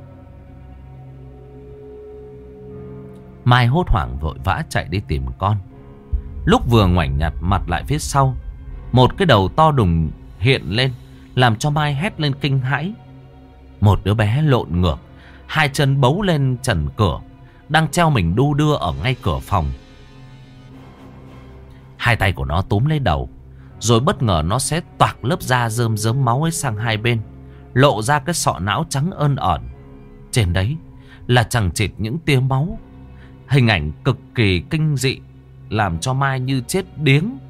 Mai hốt hoảng vội vã chạy đi tìm con. Lúc vừa ngoảnh nhặt mặt lại phía sau, một cái đầu to đùng hiện lên, làm cho Mai hét lên kinh hãi. Một đứa bé lộn ngược, hai chân bấu lên trần cửa, đang treo mình đu đưa ở ngay cửa phòng. Hai tay của nó túm lấy đầu, rồi bất ngờ nó xé toạc lớp da rơm rớm máu ấy sang hai bên, lộ ra cái sọ não trắng ơn ẩn. Trên đấy là chằng chịt những tia máu. Hình ảnh cực kỳ kinh dị, làm cho Mai như chết điếng.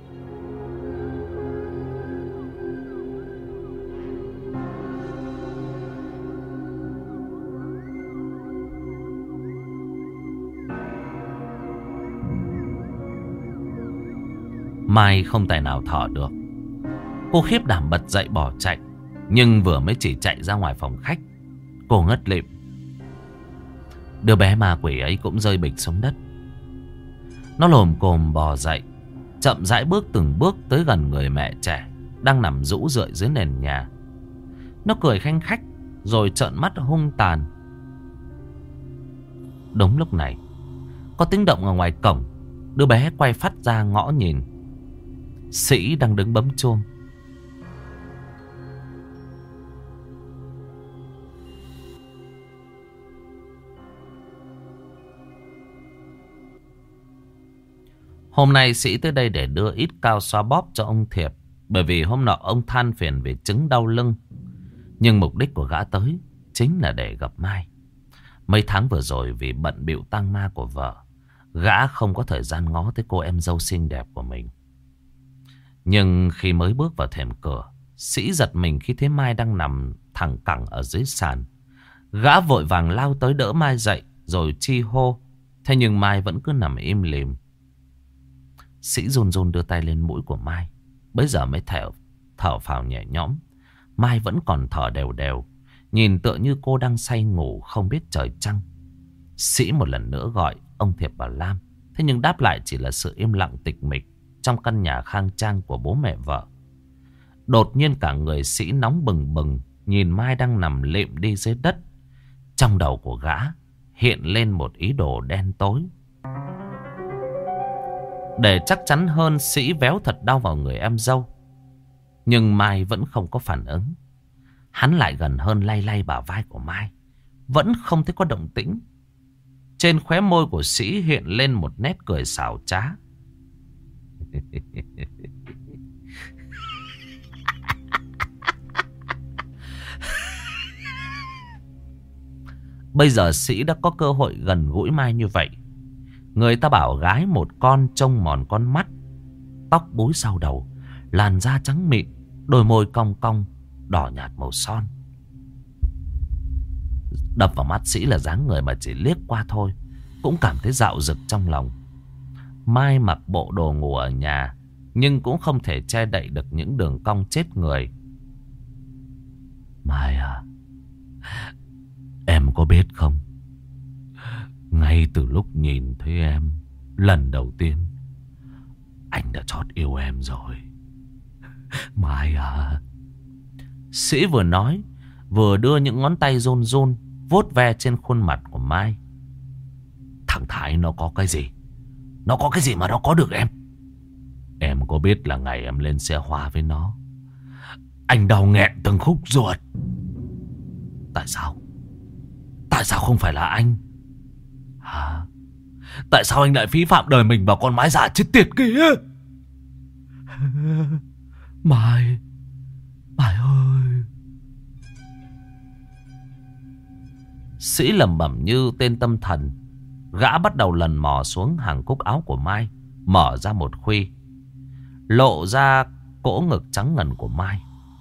Mai không tài nào thở được. Cô khiếp đảm bật dậy bỏ chạy, nhưng vừa mới chỉ chạy ra ngoài phòng khách, cô ngất lịm. Đứa bé ma quỷ ấy cũng rơi bịch xuống đất. Nó lồm cồm bò dậy, chậm rãi bước từng bước tới gần người mẹ trẻ đang nằm rũ rượi dưới nền nhà. Nó cười khanh khách rồi trợn mắt hung tàn. Đúng lúc này, có tiếng động ở ngoài cổng. Đứa bé quay phát ra ngõ nhìn. Sĩ đang đứng bấm chuông. Hôm nay Sĩ tới đây để đưa ít cao xoa bóp cho ông Thiệp, bởi vì hôm nọ ông than phiền về chứng đau lưng. Nhưng mục đích của gã tới chính là để gặp Mai. Mấy tháng vừa rồi vì bận bịu tang ma của vợ, gã không có thời gian ngó tới cô em dâu xinh đẹp của mình. Nhưng khi mới bước vào thềm cửa, Sĩ giật mình khi thấy Mai đang nằm thẳng cẳng ở dưới sàn. Gã vội vàng lao tới đỡ Mai dậy rồi chi hô. Thế nhưng Mai vẫn cứ nằm im lìm. Sĩ run run đưa tay lên mũi của Mai. Bây giờ mới thở, thở phào nhẹ nhõm. Mai vẫn còn thở đều đều, nhìn tựa như cô đang say ngủ không biết trời trăng. Sĩ một lần nữa gọi ông Thiệp và Lam. Thế nhưng đáp lại chỉ là sự im lặng tịch mịch trong căn nhà khang trang của bố mẹ vợ. Đột nhiên cả người Sĩ nóng bừng bừng, nhìn Mai đang nằm lịm đi dưới đất. Trong đầu của gã hiện lên một ý đồ đen tối. Để chắc chắn hơn, Sĩ véo thật đau vào người em dâu. Nhưng Mai vẫn không có phản ứng. Hắn lại gần hơn lay lay bả vai của Mai. Vẫn không thấy có động tĩnh. Trên khóe môi của Sĩ hiện lên một nét cười xảo trá. Bây giờ Sĩ đã có cơ hội gần gũi Mai như vậy. Người ta bảo gái một con trông mòn con mắt, tóc búi sau đầu, làn da trắng mịn, đôi môi cong cong, đỏ nhạt màu son. Đập vào mắt Sĩ là dáng người mà chỉ liếc qua thôi cũng cảm thấy dạo dực trong lòng. Mai mặc bộ đồ ngủ ở nhà, nhưng cũng không thể che đậy được những đường cong chết người. Mai à, em có biết không, ngay từ lúc nhìn thấy em lần đầu tiên, anh đã chót yêu em rồi. Mai à. Sĩ vừa nói vừa đưa những ngón tay run run vuốt ve trên khuôn mặt của Mai. Thằng Thái nó có cái gì? Nó có cái gì mà nó có được em? Em có biết là ngày em lên xe hoa với nó, anh đau nghẹn từng khúc ruột. Tại sao? Tại sao không phải là anh? Hả? Tại sao anh lại phí phạm đời mình vào con mái giả chết tiệt kia? Mai, Mai ơi. Sĩ lẩm bẩm như tên tâm thần. Gã bắt đầu lần mò xuống hàng cúc áo của Mai, mở ra một khuy, lộ ra cỗ ngực trắng ngần của Mai.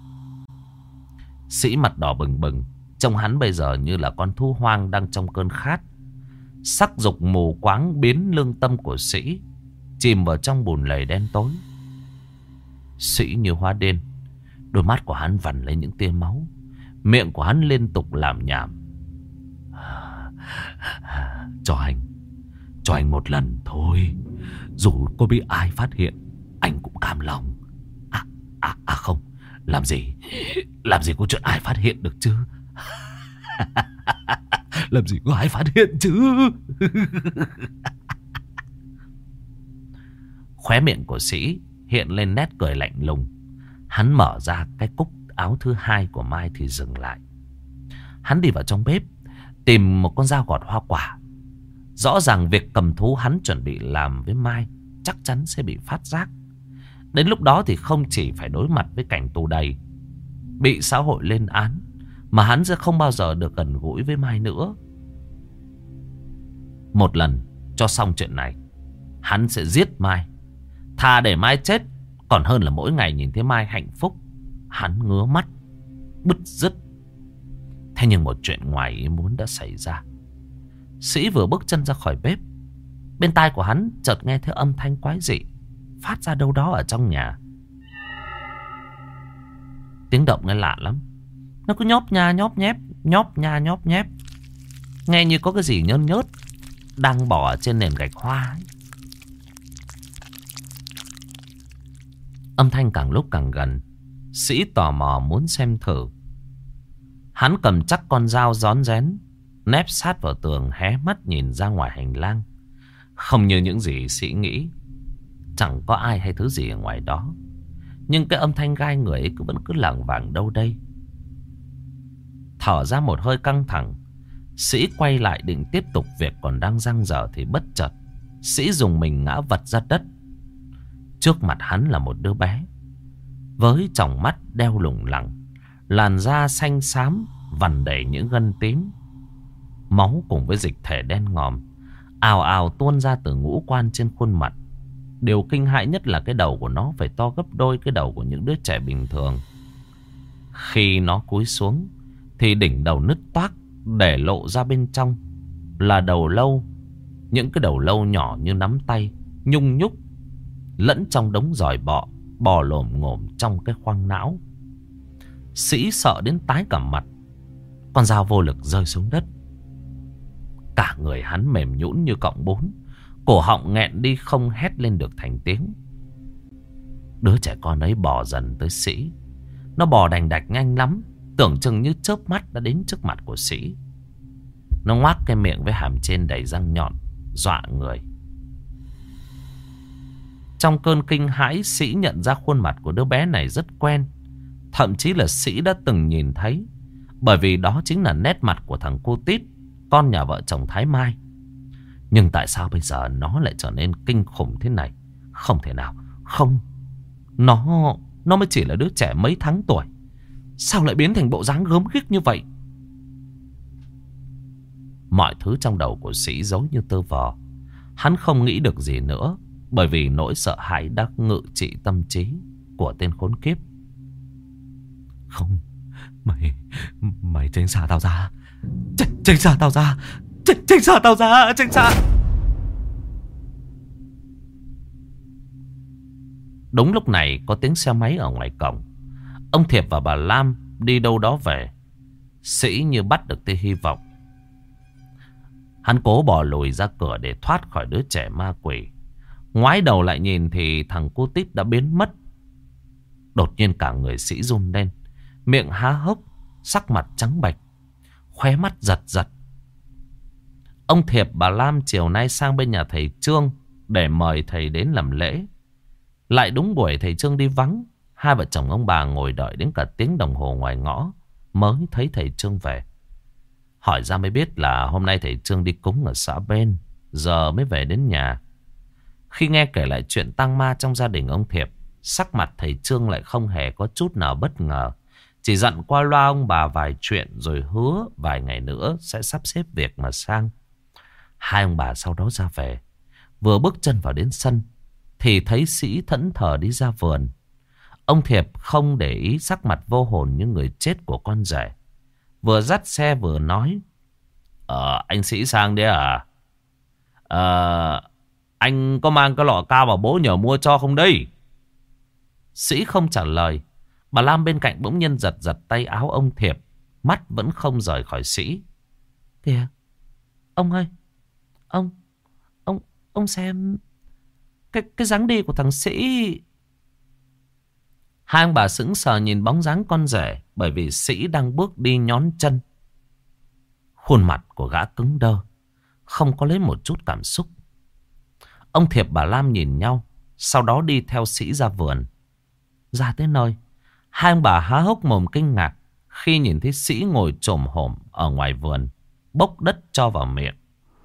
Sĩ mặt đỏ bừng bừng, trông hắn bây giờ như là con thú hoang đang trong cơn khát. Sắc dục mù quáng biến lương tâm của Sĩ chìm vào trong bùn lầy đen tối. Sĩ như hóa điên, đôi mắt của hắn vằn lên những tia máu, miệng của hắn liên tục làm nhảm. Cho anh, cho anh một lần thôi, dù có bị ai phát hiện, anh cũng cam lòng. À, à, à không, làm gì, làm gì có chuyện ai phát hiện được chứ? Làm gì có ai phát hiện chứ? Khóe miệng của Sĩ hiện lên nét cười lạnh lùng. Hắn mở ra cái cúc áo thứ hai của Mai thì dừng lại. Hắn đi vào trong bếp tìm một con dao gọt hoa quả. Rõ ràng việc cầm thú hắn chuẩn bị làm với Mai chắc chắn sẽ bị phát giác. Đến lúc đó thì không chỉ phải đối mặt với cảnh tù đầy, bị xã hội lên án, mà hắn sẽ không bao giờ được gần gũi với Mai nữa. Một lần cho xong chuyện này, hắn sẽ giết Mai. Thà để Mai chết còn hơn là mỗi ngày nhìn thấy Mai hạnh phúc. Hắn ngứa mắt, bứt rứt. Thế nhưng một chuyện ngoài ý muốn đã xảy ra. Sĩ vừa bước chân ra khỏi bếp, bên tai của hắn chợt nghe thấy âm thanh quái dị phát ra đâu đó ở trong nhà. Tiếng động nghe lạ lắm. Nó cứ nhóp nha nhóp nhép, nhóp nha nhóp nhép, nghe như có cái gì nhơn nhớt đang bỏ ở trên nền gạch hoa ấy. Âm thanh càng lúc càng gần. Sĩ tò mò muốn xem thử. Hắn cầm chắc con dao rón rén, nép sát vào tường, hé mắt nhìn ra ngoài hành lang. Không như những gì Sĩ nghĩ, chẳng có ai hay thứ gì ở ngoài đó. Nhưng cái âm thanh gai người ấy cứ vẫn cứ lảng vảng đâu đây. Thở ra một hơi căng thẳng, Sĩ quay lại định tiếp tục việc còn đang dang dở thì bất chợt Sĩ dùng mình ngã vật ra đất. Trước mặt hắn là một đứa bé với tròng mắt đeo lủng lẳng, làn da xanh xám vằn đầy những gân tím. Máu cùng với dịch thể đen ngòm ào ào tuôn ra từ ngũ quan trên khuôn mặt. Điều kinh hãi nhất là cái đầu của nó phải to gấp đôi cái đầu của những đứa trẻ bình thường. Khi nó cúi xuống thì đỉnh đầu nứt toác, để lộ ra bên trong là đầu lâu. Những cái đầu lâu nhỏ như nắm tay, nhung nhúc, lẫn trong đống giòi bọ bò lồm ngồm trong cái khoang não. Sĩ sợ đến tái cả mặt. Con dao vô lực rơi xuống đất. Cả người hắn mềm nhũn như cọng bún, cổ họng nghẹn đi không hét lên được thành tiếng. Đứa trẻ con ấy bò dần tới Sĩ. Nó bò đành đạch nhanh lắm, tưởng chừng như chớp mắt đã đến trước mặt của Sĩ. Nó ngoác cái miệng với hàm trên đầy răng nhọn, dọa người. Trong cơn kinh hãi, Sĩ nhận ra khuôn mặt của đứa bé này rất quen. Thậm chí là Sĩ đã từng nhìn thấy, bởi vì đó chính là nét mặt của thằng Cô Tít, con nhà vợ chồng Thái Mai. Nhưng tại sao bây giờ nó lại trở nên kinh khủng thế này? Không thể nào. Không. Nó Nó mới chỉ là đứa trẻ mấy tháng tuổi. Sao lại biến thành bộ dáng gớm ghiếc như vậy? Mọi thứ trong đầu của Sĩ giống như tơ vò. Hắn không nghĩ được gì nữa, bởi vì nỗi sợ hãi đã ngự trị tâm trí của tên khốn kiếp. Không. Mày Mày tránh xa tao ra. Tránh, tránh xa tao ra. Tránh, tránh xa tao ra. Tránh xa. Đúng lúc này có tiếng xe máy ở ngoài cổng. Ông Thiệp và bà Lam đi đâu đó về. Sĩ như bắt được tia hy vọng. Hắn cố bò lùi ra cửa để thoát khỏi đứa trẻ ma quỷ. Ngoái đầu lại nhìn thì thằng Cô Tít đã biến mất. Đột nhiên cả người Sĩ run lên, miệng há hốc, sắc mặt trắng bệch, khóe mắt giật giật. Ông Thiệp bà Lam chiều nay sang bên nhà thầy Trương để mời thầy đến làm lễ. Lại đúng buổi thầy Trương đi vắng. Hai vợ chồng ông bà ngồi đợi đến cả tiếng đồng hồ ngoài ngõ mới thấy thầy Trương về. Hỏi ra mới biết là hôm nay thầy Trương đi cúng ở xã bên, giờ mới về đến nhà. Khi nghe kể lại chuyện tang ma trong gia đình ông Thiệp, sắc mặt thầy Trương lại không hề có chút nào bất ngờ. Chỉ dặn qua loa ông bà vài chuyện rồi hứa vài ngày nữa sẽ sắp xếp việc mà sang. Hai ông bà sau đó ra về. Vừa bước chân vào đến sân thì thấy Sĩ thẫn thờ đi ra vườn. Ông Thiệp không để ý sắc mặt vô hồn như người chết của con rể. Vừa dắt xe vừa nói: Ờ anh Sĩ sang đấy à? Ờ anh có mang cái lọ cao mà bố nhờ mua cho không đây? Sĩ không trả lời. Bà Lam bên cạnh bỗng nhiên giật giật tay áo ông Thiệp, mắt vẫn không rời khỏi Sĩ. Kìa, ông ơi, ông, ông, ông xem cái cái dáng đi của thằng Sĩ. Hai ông bà sững sờ nhìn bóng dáng con rể, bởi vì Sĩ đang bước đi nhón chân. Khuôn mặt của gã cứng đơ, không có lấy một chút cảm xúc. Ông Thiệp bà Lam nhìn nhau, sau đó đi theo Sĩ ra vườn. Ra tới nơi, hai ông bà há hốc mồm kinh ngạc khi nhìn thấy Sĩ ngồi chồm hổm ở ngoài vườn, bốc đất cho vào miệng.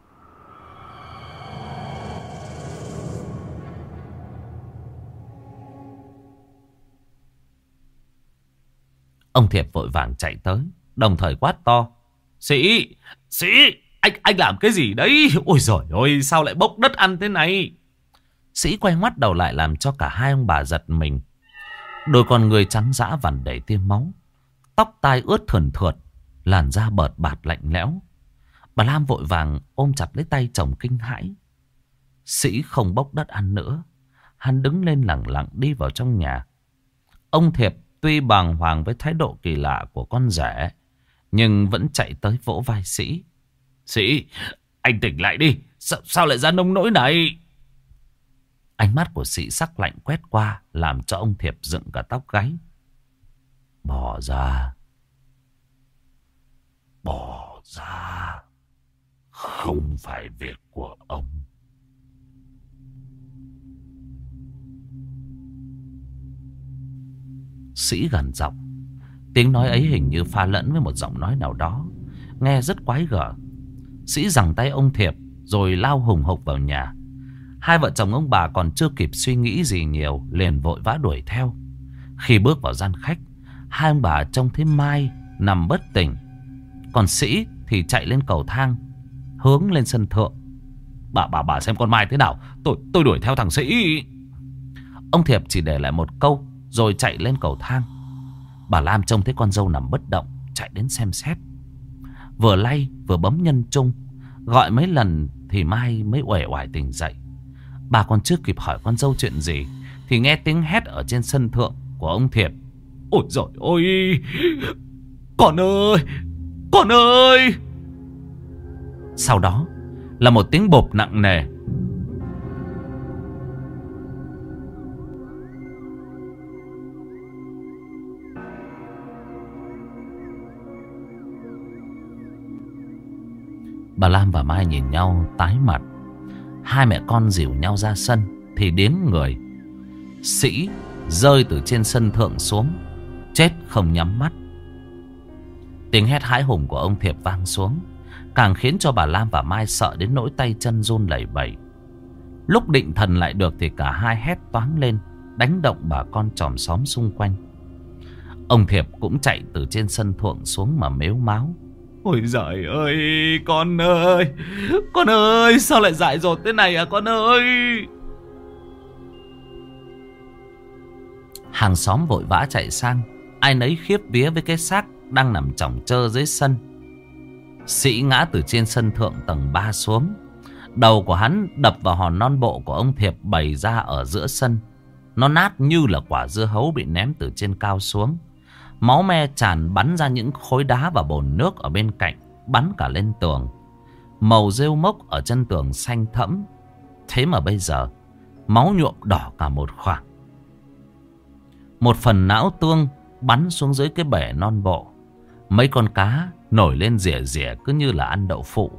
Ông Thiệp vội vàng chạy tới, đồng thời quát to: Sĩ, Sĩ, anh anh làm cái gì đấy? Ôi giời ơi, sao lại bốc đất ăn thế này? Sĩ quay ngoắt đầu lại làm cho cả hai ông bà giật mình. Đôi con người trắng dã vằn đầy tia máu, tóc tai ướt thườn thượt, làn da bợt bạt lạnh lẽo. Bà Lam vội vàng ôm chặt lấy tay chồng kinh hãi. Sĩ không bốc đất ăn nữa. Hắn đứng lên lẳng lặng đi vào trong nhà. Ông Thiệp tuy bàng hoàng với thái độ kỳ lạ của con rể, nhưng vẫn chạy tới vỗ vai Sĩ. Sĩ, anh tỉnh lại đi. Sao, sao lại ra nông nỗi này? Ánh mắt của Sĩ sắc lạnh quét qua, làm cho ông Thiệp dựng cả tóc gáy. Bỏ ra. Bỏ ra. Không phải việc của ông. Sĩ gằn giọng. Tiếng nói ấy hình như pha lẫn với một giọng nói nào đó, nghe rất quái gở. Sĩ giằng tay ông Thiệp rồi lao hùng hục vào nhà. Hai vợ chồng ông bà còn chưa kịp suy nghĩ gì nhiều, liền vội vã đuổi theo. Khi bước vào gian khách, hai ông bà trông thấy Mai nằm bất tỉnh, Còn Sĩ thì chạy lên cầu thang hướng lên sân thượng. Bà bà bà xem con Mai thế nào. Tôi tôi đuổi theo thằng Sĩ. Ông Thiệp chỉ để lại một câu rồi chạy lên cầu thang. Bà Lam trông thấy con dâu nằm bất động, chạy đến xem xét. Vừa lay vừa bấm nhân trung, gọi mấy lần thì Mai mới uể oải tỉnh dậy. Bà còn chưa kịp hỏi con dâu chuyện gì thì nghe tiếng hét ở trên sân thượng của ông Thiệp. Ôi giời ơi, con ơi, con ơi. Sau đó là một tiếng bộp nặng nề. Bà Lam và Mai nhìn nhau tái mặt. Hai mẹ con dìu nhau ra sân thì điếng người. Sĩ rơi từ trên sân thượng xuống, chết không nhắm mắt. Tiếng hét hãi hùng của ông Thiệp vang xuống, càng khiến cho bà Lam và Mai sợ đến nỗi tay chân run lẩy bẩy. Lúc định thần lại được thì cả hai hét toáng lên, đánh động bà con chòm xóm xung quanh. Ông Thiệp cũng chạy từ trên sân thượng xuống mà mếu máo. Ôi giời ơi, con ơi, con ơi, sao lại dại dột thế này à con ơi. Hàng xóm vội vã chạy sang, ai nấy khiếp vía với cái xác đang nằm chỏng trơ dưới sân. Sĩ ngã từ trên sân thượng tầng ba xuống. Đầu của hắn đập vào hòn non bộ của ông Thiệp bày ra ở giữa sân. Nó nát như là quả dưa hấu bị ném từ trên cao xuống. Máu me tràn bắn ra những khối đá và bồn nước ở bên cạnh, bắn cả lên tường. Màu rêu mốc ở chân tường xanh thẫm. Thế mà bây giờ máu nhuộm đỏ cả một khoảng. Một phần não tương bắn xuống dưới cái bể non bộ. Mấy con cá nổi lên rỉa rỉa cứ như là ăn đậu phụ.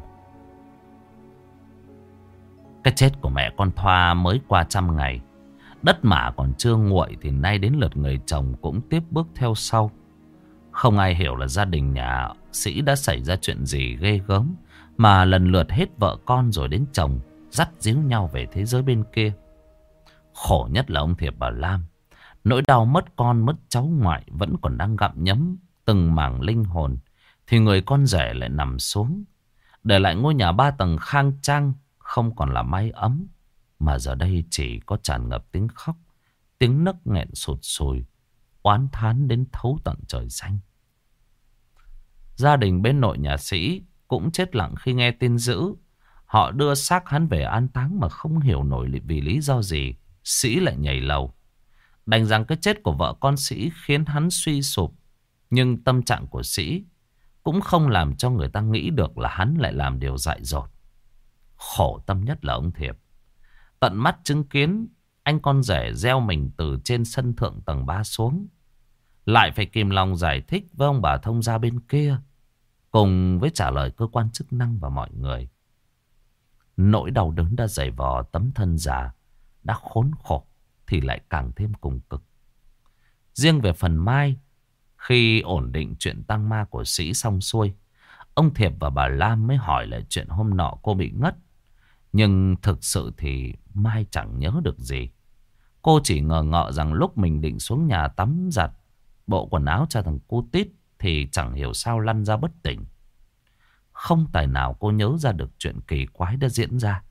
Cái chết của mẹ con Thoa mới qua trăm ngày. Đất mả còn chưa nguội thì nay đến lượt người chồng cũng tiếp bước theo sau. Không ai hiểu là gia đình nhà Sĩ đã xảy ra chuyện gì ghê gớm mà lần lượt hết vợ con rồi đến chồng dắt díu nhau về thế giới bên kia. Khổ nhất là ông Thiệp bà Lam. Nỗi đau mất con mất cháu ngoại vẫn còn đang gặm nhấm từng mảng linh hồn, thì người con rể lại nằm xuống, để lại ngôi nhà ba tầng khang trang không còn là mái ấm, mà giờ đây chỉ có tràn ngập tiếng khóc, tiếng nấc nghẹn sụt sùi, oán thán đến thấu tận trời xanh. Gia đình bên nội nhà Sĩ cũng chết lặng khi nghe tin dữ. Họ đưa xác hắn về an táng mà không hiểu nổi vì lý do gì Sĩ lại nhảy lầu. Đành rằng cái chết của vợ con Sĩ khiến hắn suy sụp, nhưng tâm trạng của Sĩ cũng không làm cho người ta nghĩ được là hắn lại làm điều dại dột. Khổ tâm nhất là ông Thiệp. Tận mắt chứng kiến anh con rể gieo mình từ trên sân thượng tầng ba xuống, lại phải kìm lòng giải thích với ông bà thông gia bên kia, cùng với trả lời cơ quan chức năng và mọi người. Nỗi đau đớn đã dày vò tấm thân già, đã khốn khổ thì lại càng thêm cùng cực. Riêng về phần Mai, khi ổn định chuyện tang ma của Sĩ xong xuôi, ông Thiệp và bà Lam mới hỏi lại chuyện hôm nọ cô bị ngất. Nhưng thực sự thì Mai chẳng nhớ được gì. Cô chỉ ngờ ngợ rằng lúc mình định xuống nhà tắm giặt bộ quần áo cho thằng cu tít thì chẳng hiểu sao lăn ra bất tỉnh. Không tài nào cô nhớ ra được chuyện kỳ quái đã diễn ra.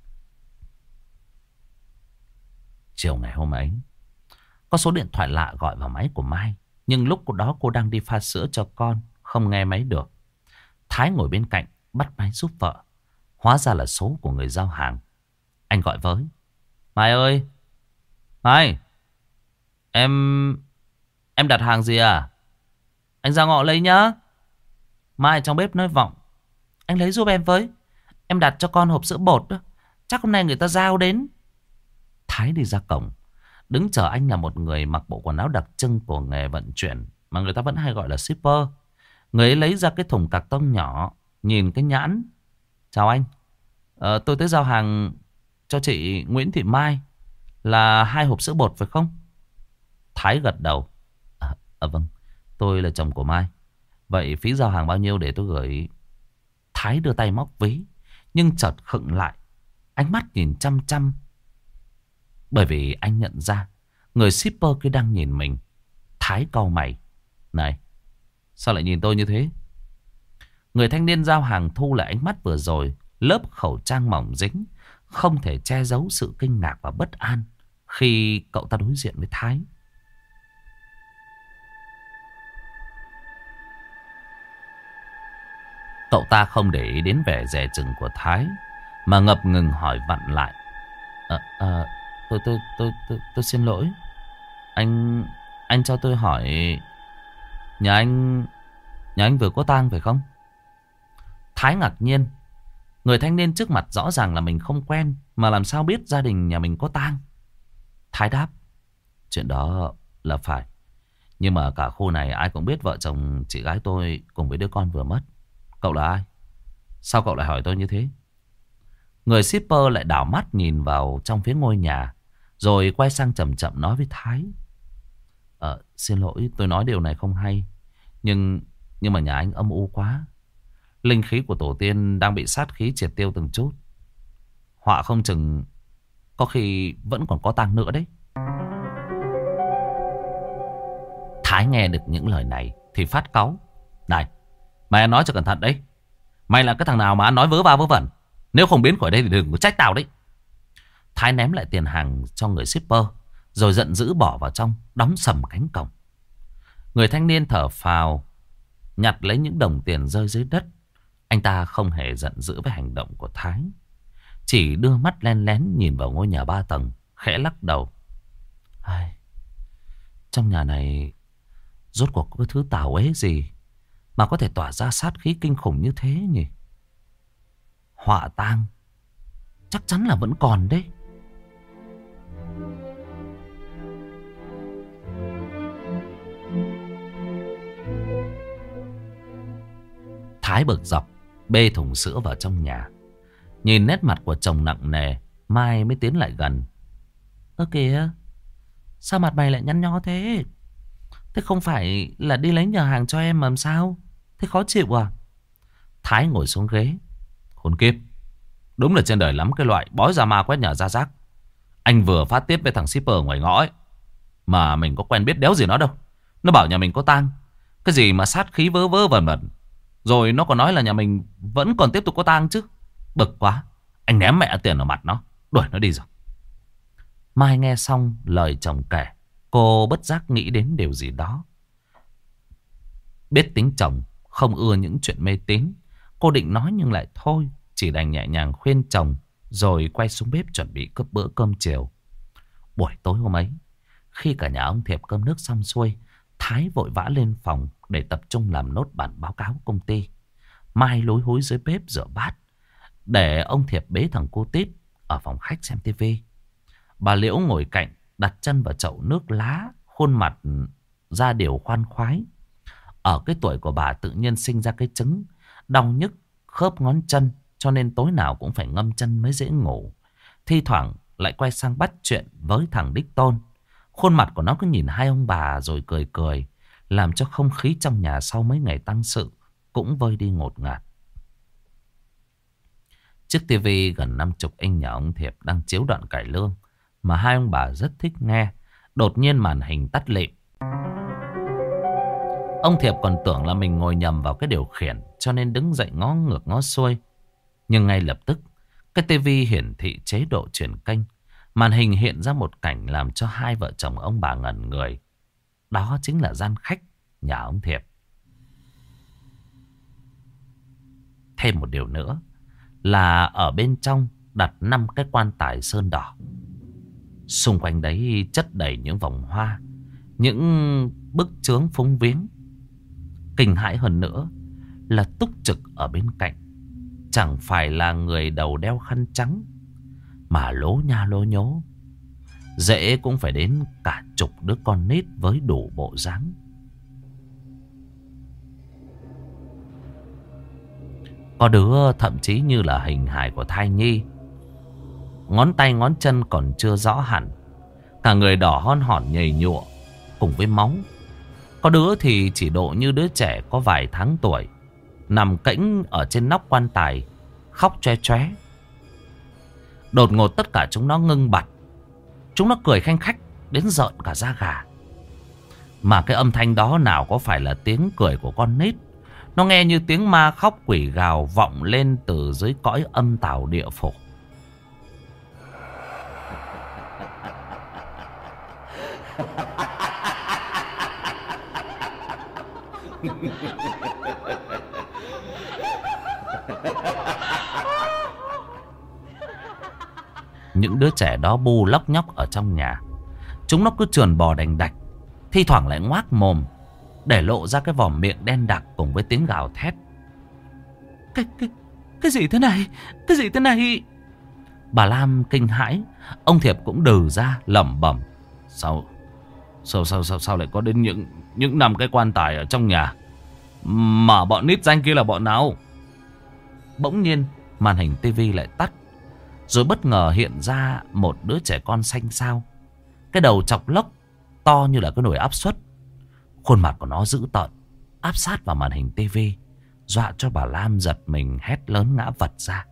Chiều ngày hôm ấy, có số điện thoại lạ gọi vào máy của Mai. Nhưng lúc đó cô đang đi pha sữa cho con, không nghe máy được. Thái ngồi bên cạnh bắt máy giúp vợ. Hóa ra là số của người giao hàng. Anh gọi với: Mai ơi, Mai, Em Em đặt hàng gì à? Anh ra ngọ lấy nhá. Mai trong bếp nói vọng: Anh lấy giúp em với, em đặt cho con hộp sữa bột đó. Chắc hôm nay người ta giao đến. Thái đi ra cổng. Đứng chờ anh là một người mặc bộ quần áo đặc trưng của nghề vận chuyển, mà người ta vẫn hay gọi là shipper. Người ấy lấy ra cái thùng cạc tông nhỏ, nhìn cái nhãn: Chào anh, ờ, tôi tới giao hàng cho chị Nguyễn Thị Mai, là hai hộp sữa bột phải không? Thái gật đầu: À, à vâng, tôi là chồng của Mai. Vậy phí giao hàng bao nhiêu để tôi gửi? Thái đưa tay móc ví, nhưng chợt khựng lại, ánh mắt nhìn chăm chăm. Bởi vì anh nhận ra người shipper kia đang nhìn mình. Thái cau mày: Này, sao lại nhìn tôi như thế? Người thanh niên giao hàng thu lại ánh mắt vừa rồi. Lớp khẩu trang mỏng dính không thể che giấu sự kinh ngạc và bất an khi cậu ta đối diện với Thái. Cậu ta không để ý đến vẻ dè chừng của Thái, mà ngập ngừng hỏi vặn lại. À, à, tôi, tôi, tôi, tôi, tôi xin lỗi. Anh, anh cho tôi hỏi, nhà anh, nhà anh vừa có tang phải không? Thái ngạc nhiên. Người thanh niên trước mặt rõ ràng là mình không quen, mà làm sao biết gia đình nhà mình có tang? Thái đáp, chuyện đó là phải. Nhưng mà cả khu này ai cũng biết vợ chồng chị gái tôi cùng với đứa con vừa mất. Cậu là ai? Sao cậu lại hỏi tôi như thế? Người shipper lại đảo mắt nhìn vào trong phía ngôi nhà, rồi quay sang chậm chậm nói với Thái. Ờ, xin lỗi, tôi nói điều này không hay. Nhưng nhưng mà nhà anh âm u quá. Linh khí của tổ tiên đang bị sát khí triệt tiêu từng chút. Họa không chừng có khi vẫn còn có tang nữa đấy. Thái nghe được những lời này thì phát cáu. Này, mày nói cho cẩn thận đấy. Mày là cái thằng nào mà ăn nói vớ va vớ vẩn. Nếu không biến khỏi đây thì đừng có trách tao đấy. Thái ném lại tiền hàng cho người shipper, rồi giận dữ bỏ vào trong, đóng sầm cánh cổng. Người thanh niên thở phào, nhặt lấy những đồng tiền rơi dưới đất. Anh ta không hề giận dữ với hành động của Thái, chỉ đưa mắt len lén nhìn vào ngôi nhà ba tầng, khẽ lắc đầu. Ai, trong nhà này rốt cuộc có cái thứ tào ế gì mà có thể tỏa ra sát khí kinh khủng như thế nhỉ? Họa tang chắc chắn là vẫn còn đấy. Thái bực dọc bê thùng sữa vào trong nhà. Nhìn nét mặt của chồng nặng nề, Mai mới tiến lại gần. Ơ kìa, sao mặt mày lại nhăn nhó thế? Thế không phải là đi lấy nhờ hàng cho em mà làm sao? Thế khó chịu à? Thái ngồi xuống ghế. Khốn kiếp, đúng là trên đời lắm cái loại bói ra ma quét nhà ra rác. Anh vừa phát tiếp với thằng shipper ngoài ngõ ấy, mà mình có quen biết đéo gì nó đâu. Nó bảo nhà mình có tang, cái gì mà sát khí vớ vớ vẩn vẩn. Rồi nó còn nói là nhà mình vẫn còn tiếp tục có tang chứ. Bực quá, anh ném mẹ tiền vào mặt nó, đuổi nó đi rồi. Mai nghe xong lời chồng kể, cô bất giác nghĩ đến điều gì đó. Biết tính chồng không ưa những chuyện mê tín, cô định nói nhưng lại thôi, chỉ đành nhẹ nhàng khuyên chồng, rồi quay xuống bếp chuẩn bị cướp bữa cơm chiều. Buổi tối hôm ấy, khi cả nhà ông Thiệp cơm nước xong xuôi, Thái vội vã lên phòng để tập trung làm nốt bản báo cáo công ty. Mai lúi húi dưới bếp rửa bát, để ông Thiệp bế thằng cô Tít ở phòng khách xem tivi. Bà Liễu ngồi cạnh, đặt chân vào chậu nước lá, khuôn mặt ra điều khoan khoái. Ở cái tuổi của bà tự nhiên sinh ra cái chứng đau nhức khớp ngón chân, cho nên tối nào cũng phải ngâm chân mới dễ ngủ. Thi thoảng lại quay sang bắt chuyện với thằng Đích Tôn. Khuôn mặt của nó cứ nhìn hai ông bà rồi cười cười, làm cho không khí trong nhà sau mấy ngày tang sự cũng vơi đi ngột ngạt. Chiếc tivi gần năm chục inch nhà ông Thiệp đang chiếu đoạn cải lương mà hai ông bà rất thích nghe. Đột nhiên màn hình tắt lịm. Ông Thiệp còn tưởng là mình ngồi nhầm vào cái điều khiển, cho nên đứng dậy ngó ngược ngó xuôi. Nhưng ngay lập tức, cái tivi hiển thị chế độ chuyển kênh. Màn hình hiện ra một cảnh làm cho hai vợ chồng ông bà ngẩn người. Đó chính là gian khách nhà ông Thiệp. Thêm một điều nữa là ở bên trong đặt năm cái quan tài sơn đỏ. Xung quanh đấy chất đầy những vòng hoa, những bức chướng phúng viếng. Kinh hãi hơn nữa là túc trực ở bên cạnh chẳng phải là người đầu đeo khăn trắng, mà lố nha lố nhố, dễ cũng phải đến cả chục đứa con nít với đủ bộ dáng. Có đứa thậm chí như là hình hài của thai nhi, ngón tay ngón chân còn chưa rõ hẳn, cả người đỏ hon hòn nhầy nhụa cùng với máu. Có đứa thì chỉ độ như đứa trẻ có vài tháng tuổi, nằm kễnh ở trên nóc quan tài khóc choe choé. Đột ngột tất cả chúng nó ngưng bặt. Chúng nó cười khanh khách đến rợn cả da gà. Mà cái âm thanh đó nào có phải là tiếng cười của con nít. Nó nghe như tiếng ma khóc quỷ gào vọng lên từ dưới cõi âm tào địa phủ. Những đứa trẻ đó bu lóc nhóc ở trong nhà. Chúng nó cứ trườn bò đành đạch, thi thoảng lại ngoác mồm để lộ ra cái vòm miệng đen đặc cùng với tiếng gào thét. Cái, cái, cái gì thế này? Cái gì thế này? Bà Lam kinh hãi. Ông Thiệp cũng đừ ra lẩm bẩm. Sao, sao, sao, sao, sao lại có đến những những năm cái quan tài ở trong nhà? Mà bọn nít danh kia là bọn nào? Bỗng nhiên màn hình tivi lại tắt. Rồi bất ngờ hiện ra một đứa trẻ con xanh xao. Cái đầu chọc lốc to như là cái nồi áp suất. Khuôn mặt của nó dữ tợn, áp sát vào màn hình tivi, dọa cho bà Lam giật mình hét lớn ngã vật ra.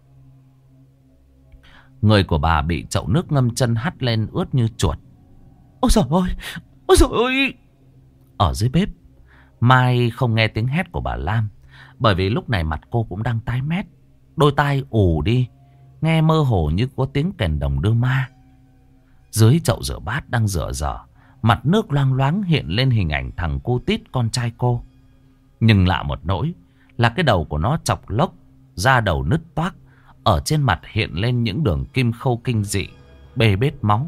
Người của bà bị chậu nước ngâm chân hắt lên ướt như chuột. Ôi trời ơi, ôi trời ơi. Ở dưới bếp, Mai không nghe tiếng hét của bà Lam, bởi vì lúc này mặt cô cũng đang tái mét, đôi tai ù đi, nghe mơ hồ như có tiếng kèn đồng đưa ma. Dưới chậu rửa bát đang rửa dở, mặt nước loang loáng hiện lên hình ảnh thằng cu tít con trai cô. Nhưng lạ một nỗi là cái đầu của nó chọc lốc, da đầu nứt toác, ở trên mặt hiện lên những đường kim khâu kinh dị, bê bết máu.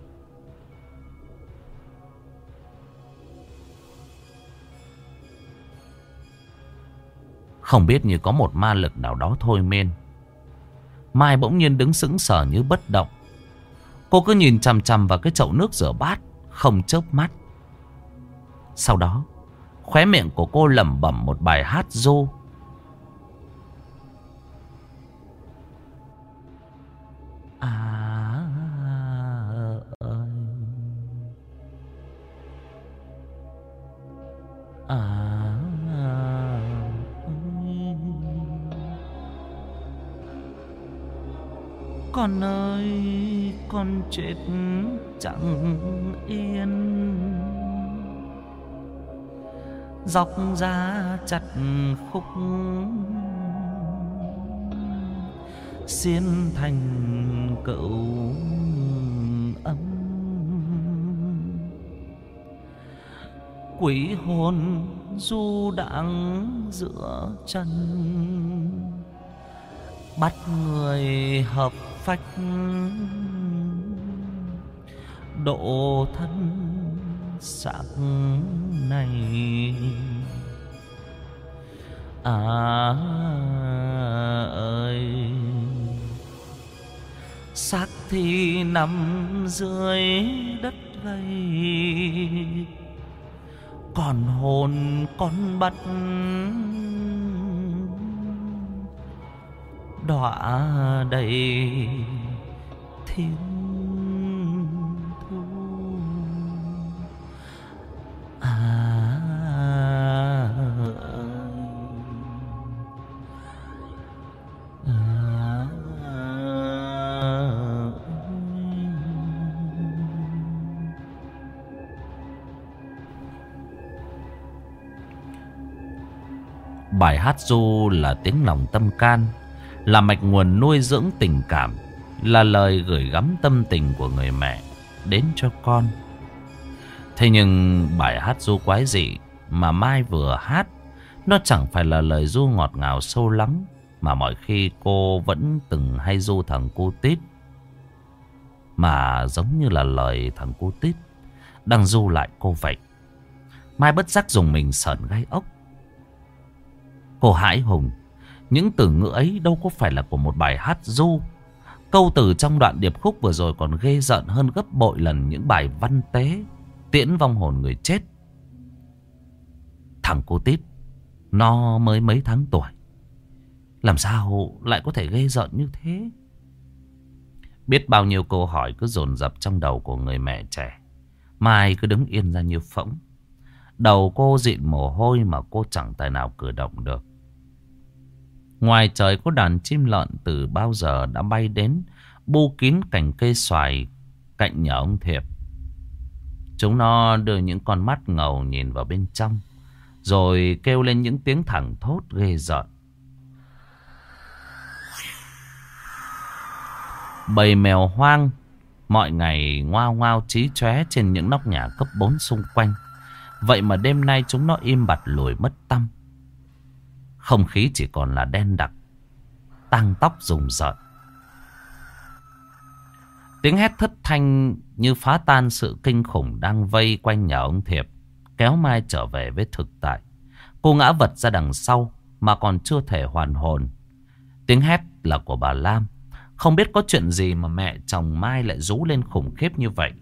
Không biết như có một ma lực nào đó thôi miên, Mai bỗng nhiên đứng sững sờ như bất động. Cô cứ nhìn chằm chằm vào cái chậu nước rửa bát, không chớp mắt. Sau đó, khóe miệng của cô lẩm bẩm một bài hát ru. À ơi, à ơi, con ơi, con chết chẳng yên, dọc ra chặt khúc xiên thành cựu âm. Quỷ hồn du đãng giữa chân, bắt người hợp phách độ thân xác này. À ơi, xác thì nằm dưới đất gầy, còn hồn con bắt đọa đầy thiên thu. À bài hát ru là tiếng lòng tâm can, là mạch nguồn nuôi dưỡng tình cảm, là lời gửi gắm tâm tình của người mẹ đến cho con. Thế nhưng bài hát ru quái dị mà Mai vừa hát, nó chẳng phải là lời ru ngọt ngào sâu lắng mà mọi khi cô vẫn từng hay ru thằng cu tít, mà giống như là lời thằng cu tít đang ru lại cô vậy. Mai bất giác dùng mình sởn gai ốc. Cô hãi hùng, những từ ngữ ấy đâu có phải là của một bài hát ru. Câu từ trong đoạn điệp khúc vừa rồi còn ghê rợn hơn gấp bội lần những bài văn tế tiễn vong hồn người chết. Thằng cô tít, nó mới mấy tháng tuổi, làm sao lại có thể ghê rợn như thế? Biết bao nhiêu câu hỏi cứ dồn dập trong đầu của người mẹ trẻ. Mai cứ đứng yên ra như phỗng. Đầu cô dịn mồ hôi mà cô chẳng tài nào cử động được. Ngoài trời có đàn chim lợn từ bao giờ đã bay đến, bu kín cành cây xoài cạnh nhà ông Thiệp. Chúng nó đưa những con mắt ngầu nhìn vào bên trong, rồi kêu lên những tiếng thẳng thốt ghê rợn. Bầy mèo hoang mọi ngày ngoao ngoao chí chóe trên những nóc nhà cấp bốn xung quanh. Vậy mà đêm nay chúng nó im bặt lùi mất tăm. Không khí chỉ còn là đen đặc, tang tóc rùng rợn. Tiếng hét thất thanh như phá tan sự kinh khủng đang vây quanh nhà ông Thiệp, kéo Mai trở về với thực tại. Cô ngã vật ra đằng sau mà còn chưa thể hoàn hồn. Tiếng hét là của bà Lam. Không biết có chuyện gì mà mẹ chồng Mai lại rú lên khủng khiếp như vậy.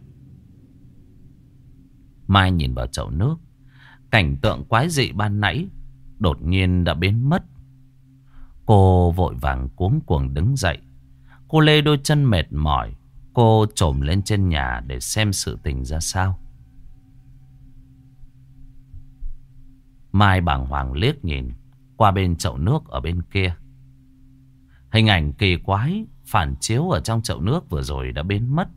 Mai nhìn vào chậu nước. Cảnh tượng quái dị ban nãy đột nhiên đã biến mất. Cô vội vàng cuống cuồng đứng dậy. Cô lê đôi chân mệt mỏi. Cô trồm lên trên nhà để xem sự tình ra sao. Mai bàng hoàng liếc nhìn qua bên chậu nước ở bên kia. Hình ảnh kỳ quái phản chiếu ở trong chậu nước vừa rồi đã biến mất.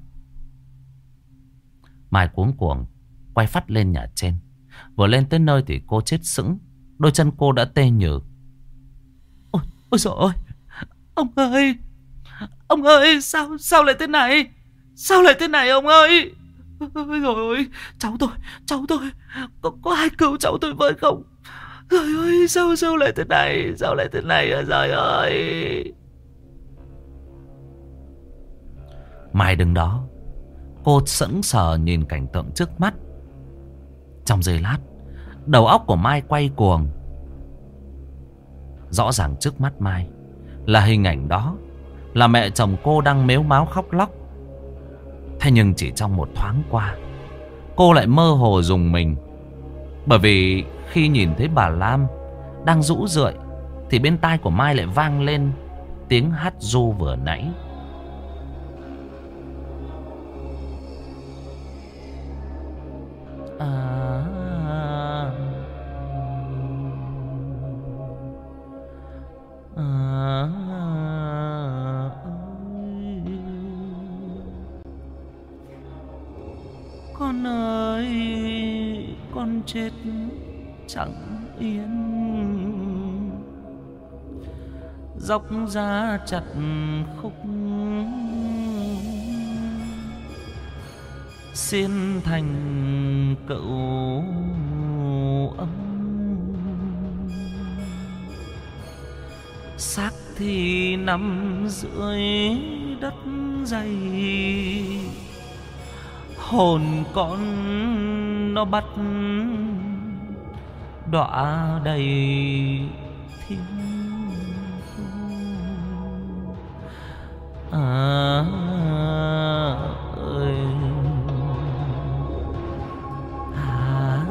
Mai cuống cuồng quay phắt lên nhà trên. Vừa lên tới nơi thì cô chết sững. Đôi chân cô đã tê nhừ. Ôi, ôi dồi ôi, ông ơi, ông ơi, sao sao lại thế này? Sao lại thế này ông ơi? Ôi dồi ôi, cháu tôi, cháu tôi, có, có ai cứu cháu tôi với không? Trời ơi, sao sao lại thế này? Sao lại thế này à, trời ơi? Mai đứng đó, cô sững sờ nhìn cảnh tượng trước mắt. Trong giây lát, đầu óc của Mai quay cuồng. Rõ ràng trước mắt Mai là hình ảnh đó, là mẹ chồng cô đang mếu máo khóc lóc. Thế nhưng chỉ trong một thoáng qua, cô lại mơ hồ rùng mình. Bởi vì khi nhìn thấy bà Lam đang rũ rượi, thì bên tai của Mai lại vang lên tiếng hát ru vừa nãy. À, à, con ơi, con chết chẳng yên, dốc ra chặt khúc, xiên thành cậu ấm. Xác thì nằm dưới đất dày, hồn con nó bắt đọa đầy thiên thu. À ơi, à,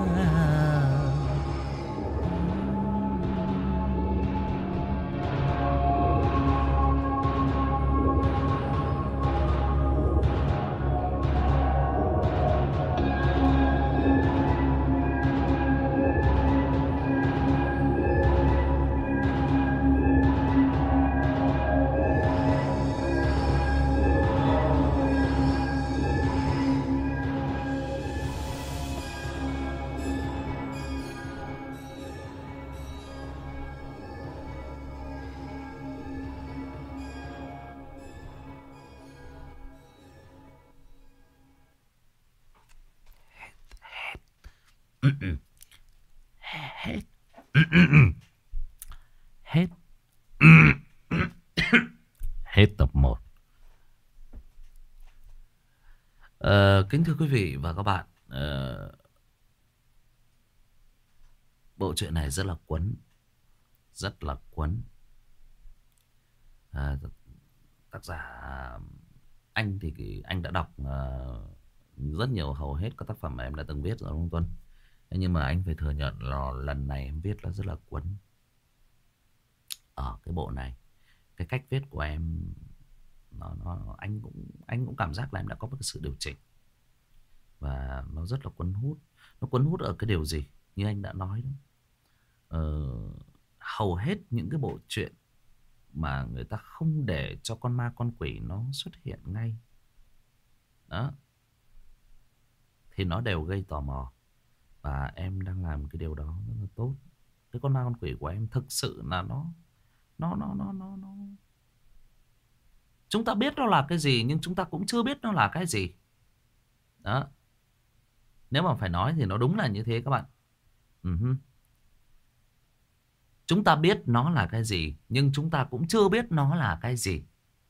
hết hết hết tập một. Ờ, kính thưa quý vị và các bạn, ờ, bộ truyện này rất là cuốn, rất là cuốn. À, tác giả anh thì anh đã đọc uh, rất nhiều, hầu hết các tác phẩm mà em đã từng viết rồi đúng không Tuấn? Nhưng mà anh phải thừa nhận là lần này em viết là rất là cuốn. Ở cái bộ này, cái cách viết của em nó, nó anh cũng anh cũng cảm giác là em đã có một cái sự điều chỉnh và nó rất là cuốn hút. Nó cuốn hút ở cái điều gì? Như anh đã nói đó, ờ, hầu hết những cái bộ truyện mà người ta không để cho con ma con quỷ nó xuất hiện ngay đó thì nó đều gây tò mò. Và em đang làm cái điều đó rất là tốt. Cái con ma con quỷ của em thực sự là nó nó nó nó nó nó chúng ta biết nó là cái gì nhưng chúng ta cũng chưa biết nó là cái gì. Đó. Nếu mà phải nói thì nó đúng là như thế các bạn. Uh-huh. Chúng ta biết nó là cái gì nhưng chúng ta cũng chưa biết nó là cái gì.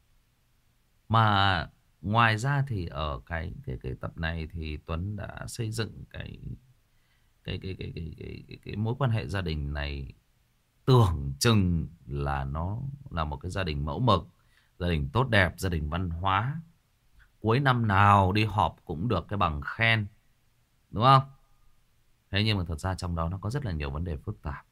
Mà ngoài ra thì ở cái cái cái tập này thì Tuấn đã xây dựng cái cái cái cái cái cái, cái, cái mối quan hệ gia đình này tưởng chừng là nó là một cái gia đình mẫu mực, gia đình tốt đẹp, gia đình văn hóa. Cuối năm nào đi họp cũng được cái bằng khen, đúng không? Thế nhưng mà thật ra trong đó nó có rất là nhiều vấn đề phức tạp.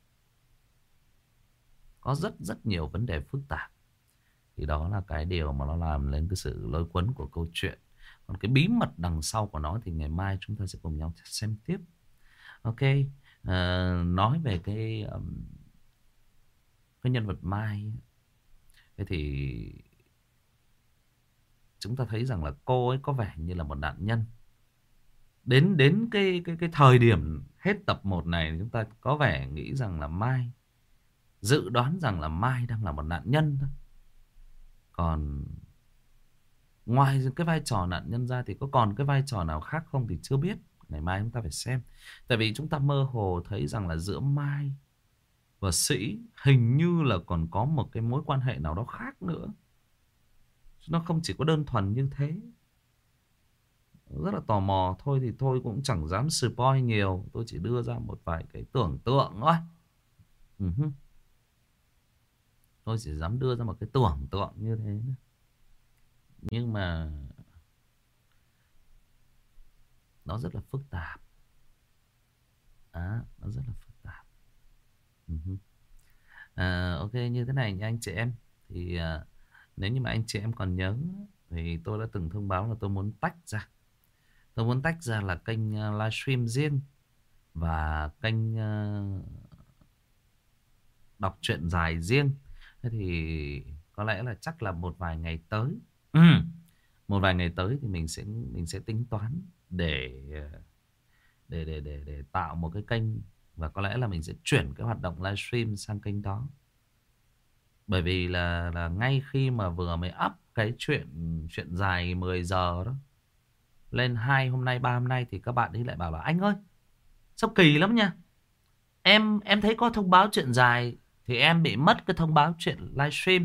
Có rất rất nhiều vấn đề phức tạp. Thì đó là cái điều mà nó làm lên cái sự lôi cuốn của câu chuyện. Còn cái bí mật đằng sau của nó thì ngày mai chúng ta sẽ cùng nhau xem tiếp. Ok. À, nói về cái um, cái nhân vật Mai. Thế thì chúng ta thấy rằng là cô ấy có vẻ như là một nạn nhân. Đến đến cái cái cái thời điểm hết tập một này chúng ta có vẻ nghĩ rằng là Mai, dự đoán rằng là Mai đang là một nạn nhân thôi. Còn ngoài cái vai trò nạn nhân ra thì có còn cái vai trò nào khác không thì chưa biết. Ngày mai chúng ta phải xem. Tại vì chúng ta mơ hồ thấy rằng là giữa Mai và Sĩ hình như là còn có một cái mối quan hệ nào đó khác nữa. Nó không chỉ có đơn thuần như thế. Rất là tò mò. Thôi thì thôi cũng chẳng dám spoil nhiều. Tôi chỉ đưa ra một vài cái tưởng tượng thôi. Uh-huh. Tôi chỉ dám đưa ra một cái tưởng tượng như thế. Nhưng mà nó rất là phức tạp. À, nó rất là phức tạp. Uh-huh. À, ok, như thế này nha anh chị em. Thì à, nếu như mà anh chị em còn nhớ thì tôi đã từng thông báo là tôi muốn tách ra. Tôi muốn tách ra là kênh uh, livestream riêng và kênh uh, đọc truyện dài riêng. Thế thì có lẽ là chắc là một vài ngày tới, ừ. một vài ngày tới thì mình sẽ mình sẽ tính toán để để để để để tạo một cái kênh, và có lẽ là mình sẽ chuyển cái hoạt động livestream sang kênh đó. Bởi vì là là ngay khi mà vừa mới up cái chuyện chuyện dài mười giờ đó lên hai hôm nay ba hôm nay thì các bạn ấy lại bảo là anh ơi sao kỳ lắm nha, em em thấy có thông báo chuyện dài thì em bị mất cái thông báo chuyện livestream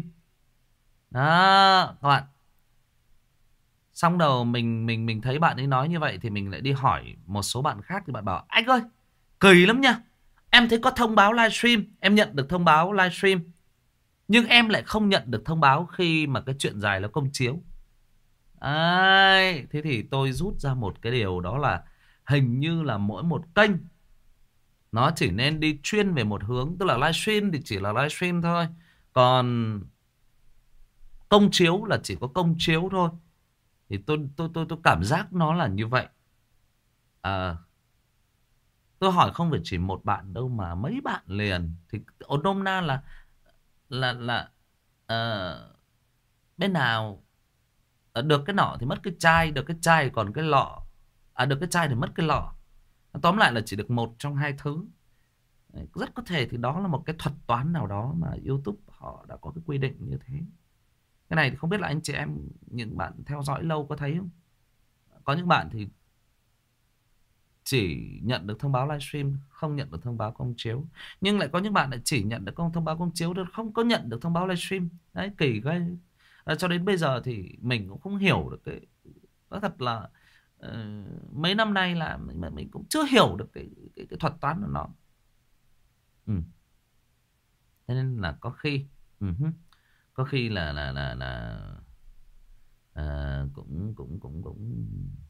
đó các bạn. Xong đầu mình mình mình thấy bạn ấy nói như vậy thì mình lại đi hỏi một số bạn khác thì bạn bảo anh ơi kỳ lắm nha, em thấy có thông báo livestream, em nhận được thông báo livestream nhưng em lại không nhận được thông báo khi mà cái chuyện dài nó công chiếu. Đấy, thế thì tôi rút ra một cái điều đó là hình như là mỗi một kênh nó chỉ nên đi chuyên về một hướng. Tức là livestream thì chỉ là livestream thôi. Còn công chiếu là chỉ có công chiếu thôi. Thì tôi tôi tôi tôi cảm giác nó là như vậy. À, tôi hỏi không phải chỉ một bạn đâu mà mấy bạn liền. Thì ổn nôm na là là là uh, bên nào được cái nọ thì mất cái chai, được cái chai còn cái lọ, à được cái chai thì mất cái lọ. Tóm lại là chỉ được một trong hai thứ. Rất có thể thì đó là một cái thuật toán nào đó mà YouTube họ đã có cái quy định như thế. Cái này thì không biết là anh chị em, những bạn theo dõi lâu có thấy không? Có những bạn thì chỉ nhận được thông báo livestream, không nhận được thông báo công chiếu. Nhưng lại có những bạn lại chỉ nhận được thông báo công chiếu, không có nhận được thông báo livestream. Đấy, kỳ ghê. À, cho đến bây giờ thì mình cũng không hiểu được cái... Nói thật là uh, mấy năm nay là mình, mình cũng chưa hiểu được cái, cái, cái thuật toán của nó. Ừ. Thế nên là có khi uh-huh, có khi là là là là uh, cũng cũng cũng cũng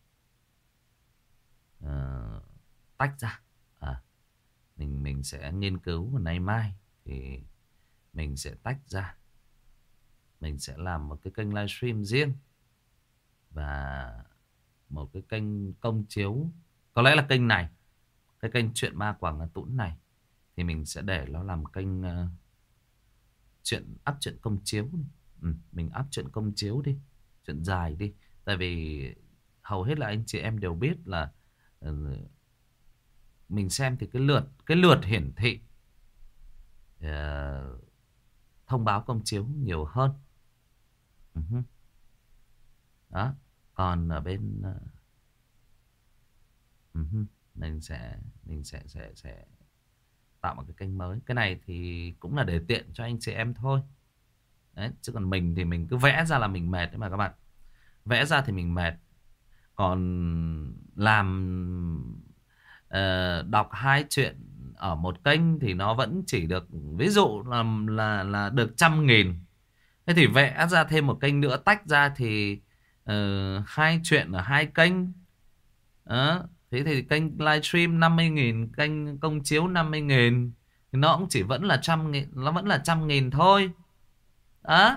uh, tách ra. À, mình mình sẽ nghiên cứu vào nay mai thì mình sẽ tách ra. Mình sẽ làm một cái kênh livestream riêng và một cái kênh công chiếu. Có lẽ là kênh này, cái kênh chuyện ma Quảng Ngà Tũng này thì mình sẽ để nó làm kênh uh, chuyện up chuyện công chiếu đi. Ừ, mình up chuyện công chiếu đi, chuyện dài đi. Tại vì hầu hết là anh chị em đều biết là uh, mình xem thì cái lượt cái lượt hiển thị uh, thông báo công chiếu nhiều hơn. Uh-huh. Đó. Còn ở bên uh, uh-huh. mình sẽ mình sẽ sẽ sẽ tạo một cái kênh mới. Cái này thì cũng là để tiện cho anh chị em thôi. Đấy, chứ còn mình thì mình cứ vẽ ra là mình mệt đấy mà các bạn. Vẽ ra thì mình mệt. Còn làm uh, đọc hai chuyện ở một kênh thì nó vẫn chỉ được, ví dụ là là là được trăm nghìn. Thế thì vẽ ra thêm một kênh nữa tách ra thì uh, hai chuyện ở hai kênh. Đó. Thế thì kênh livestream năm mươi nghìn, kênh công chiếu năm mươi nghìn, thì nó cũng chỉ vẫn là trăm nghìn, nó vẫn là trăm nghìn thôi. Đó.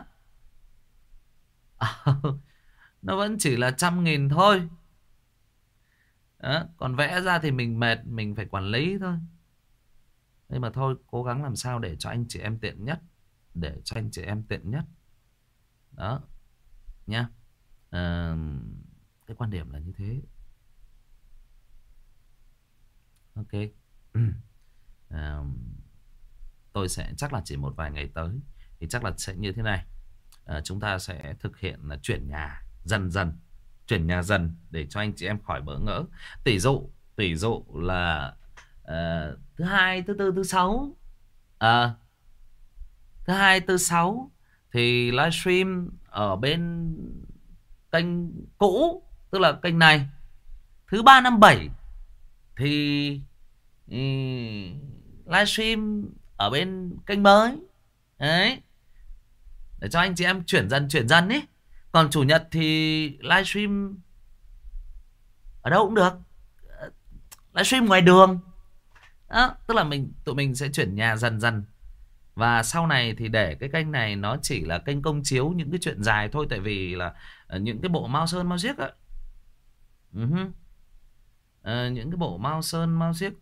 Nó vẫn chỉ là trăm nghìn thôi. Đó. Còn vẽ ra thì mình mệt, mình phải quản lý thôi. Nhưng mà thôi, cố gắng làm sao để cho anh chị em tiện nhất. Để cho anh chị em tiện nhất. Đó. Nhá. À, cái quan điểm là như thế. Ok. À, tôi sẽ chắc là chỉ một vài ngày tới thì chắc là sẽ như thế này. À, chúng ta sẽ thực hiện là chuyển nhà dần dần, chuyển nhà dần để cho anh chị em khỏi bỡ ngỡ. Tỷ dụ tỷ dụ là uh, thứ hai, thứ tư, thứ sáu, à, thứ hai, thứ sáu thì livestream ở bên kênh cũ, tức là kênh này. Thứ ba, năm, bảy thì um, livestream ở bên kênh mới. Đấy, để cho anh chị em chuyển dần chuyển dần ý. Còn chủ nhật thì livestream ở đâu cũng được, livestream ngoài đường. Đó, tức là mình tụi mình sẽ chuyển nhà dần dần. Và sau này thì để cái kênh này nó chỉ là kênh công chiếu những cái chuyện dài thôi. Tại vì là những cái bộ Mao Sơn Mao Xiếc á, uh-huh. uh, những cái bộ Mao Sơn Mao Xiếc uh,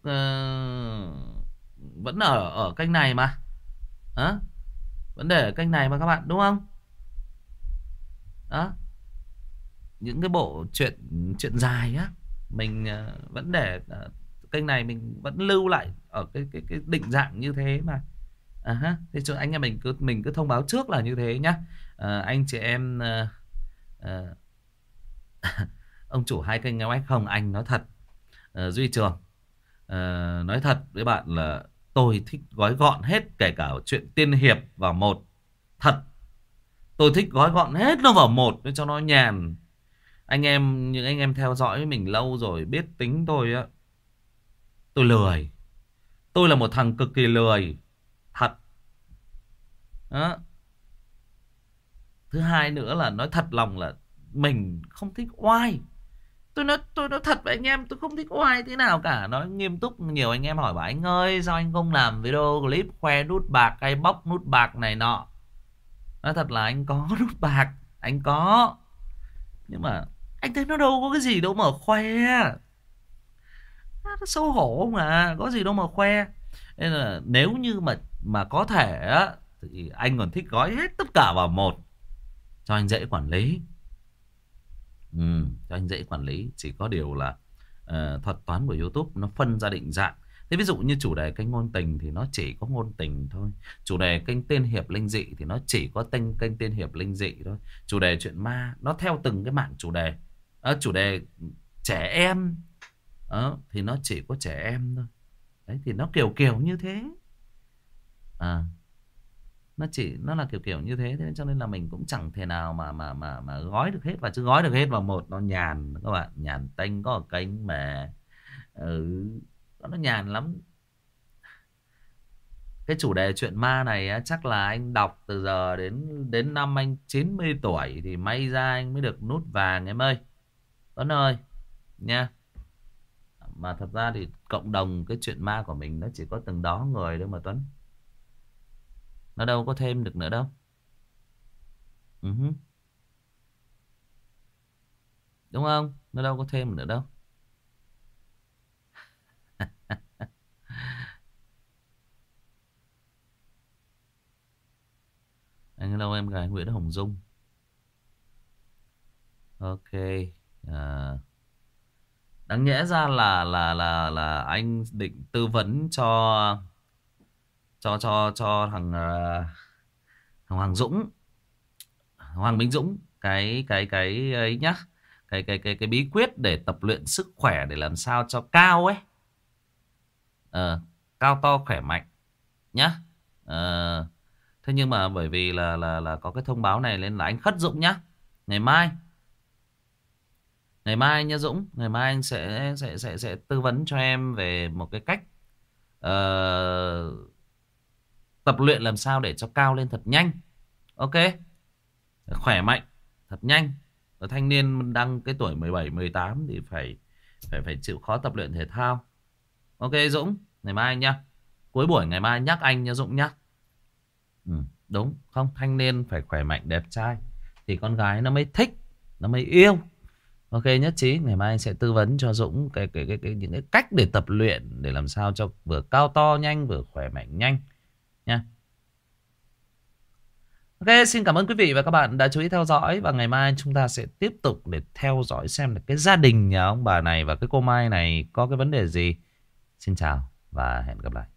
vẫn ở ở kênh này mà. Đó, vẫn để ở kênh này mà các bạn, đúng không? Đó, những cái bộ chuyện chuyện dài á, mình uh, vẫn để uh, kênh này, mình vẫn lưu lại ở cái cái cái định dạng như thế mà. À ha, thế cho anh em mình cứ mình cứ thông báo trước là như thế nhá. À, anh chị em uh, uh, ông chủ hai kênh nghe ách không? Anh nói thật, uh, Duy Trường uh, nói thật với bạn là tôi thích gói gọn hết, kể cả chuyện tiên hiệp vào một. Thật, tôi thích gói gọn hết nó vào một để cho nó nhàn. Anh em, những anh em theo dõi mình lâu rồi biết tính tôi á, tôi lười. Tôi là một thằng cực kỳ lười. Thật. Đó. Thứ hai nữa là nói thật lòng là mình không thích oai. Tôi nói tôi nói thật với anh em, tôi không thích oai thế nào cả. Nói nghiêm túc, nhiều anh em hỏi bảo anh ơi sao anh không làm video clip khoe nút bạc hay bóc nút bạc này nọ. Nói thật là anh có nút bạc, anh có. Nhưng mà anh thấy nó đâu có cái gì đâu mà khoe. Nó xấu hổ mà, có gì đâu mà khoe. Nên là nếu như mà mà có thể á, thì anh còn thích gói hết tất cả vào một, cho anh dễ quản lý. Ừ, cho anh dễ quản lý. Chỉ có điều là uh, thuật toán của YouTube nó phân ra định dạng. Thế ví dụ như chủ đề kênh ngôn tình thì nó chỉ có ngôn tình thôi. Chủ đề kênh tiên hiệp linh dị thì nó chỉ có kênh kênh tiên hiệp linh dị thôi. Chủ đề chuyện ma nó theo từng cái mảng chủ đề. À, chủ đề trẻ em đó, thì nó chỉ có trẻ em thôi. Đấy, thì nó kiểu kiểu như thế. À, nó chỉ nó là kiểu kiểu như thế. Thế cho nên là mình cũng chẳng thể nào mà mà mà mà gói được hết. Và chứ gói được hết vào một nó nhàn các bạn, nhàn tênh có ở kênh mà. Ừ, nó nhàn lắm. Cái chủ đề chuyện ma này á, chắc là anh đọc từ giờ đến đến năm anh chín mươi tuổi thì may ra anh mới được nút vàng em ơi. Tuấn ơi nha. Mà thật ra thì cộng đồng cái chuyện ma của mình nó chỉ có từng đó người thôi mà Tuấn. Nó đâu có thêm được nữa đâu. Uh-huh. Đúng không? Nó đâu có thêm nữa đâu. Anh hello em gái Nguyễn Hồng Dung. Ok. À, Đáng nhẽ ra là là là là anh định tư vấn cho cho cho cho thằng ờ, thằng Hoàng Dũng, Hoàng Minh Dũng, cái cái cái ấy nhá, cái cái cái cái bí quyết để tập luyện sức khỏe để làm sao cho cao ấy, ờ, cao to khỏe mạnh nhá. Ờ, thế nhưng mà bởi vì là là là có cái thông báo này nên là anh khất Dũng nhá. Ngày mai, ngày mai nha Dũng, ngày mai anh sẽ sẽ sẽ sẽ tư vấn cho em về một cái cách ờ, tập luyện làm sao để cho cao lên thật nhanh. Ok, khỏe mạnh thật nhanh. Ở thanh niên đang cái tuổi mười bảy mười tám thì phải phải phải chịu khó tập luyện thể thao. Ok Dũng, ngày mai nhá. Cuối buổi ngày mai nhắc anh nha Dũng nhá. Ừ, đúng không, thanh niên phải khỏe mạnh đẹp trai thì con gái nó mới thích, nó mới yêu. Ok nhất trí, ngày mai anh sẽ tư vấn cho Dũng cái, cái, cái, cái những cái cách để tập luyện để làm sao cho vừa cao to nhanh vừa khỏe mạnh nhanh nha. Ok, xin cảm ơn quý vị và các bạn đã chú ý theo dõi, và ngày mai chúng ta sẽ tiếp tục để theo dõi xem là cái gia đình nhà ông bà này và cái cô Mai này có cái vấn đề gì. Xin chào và hẹn gặp lại.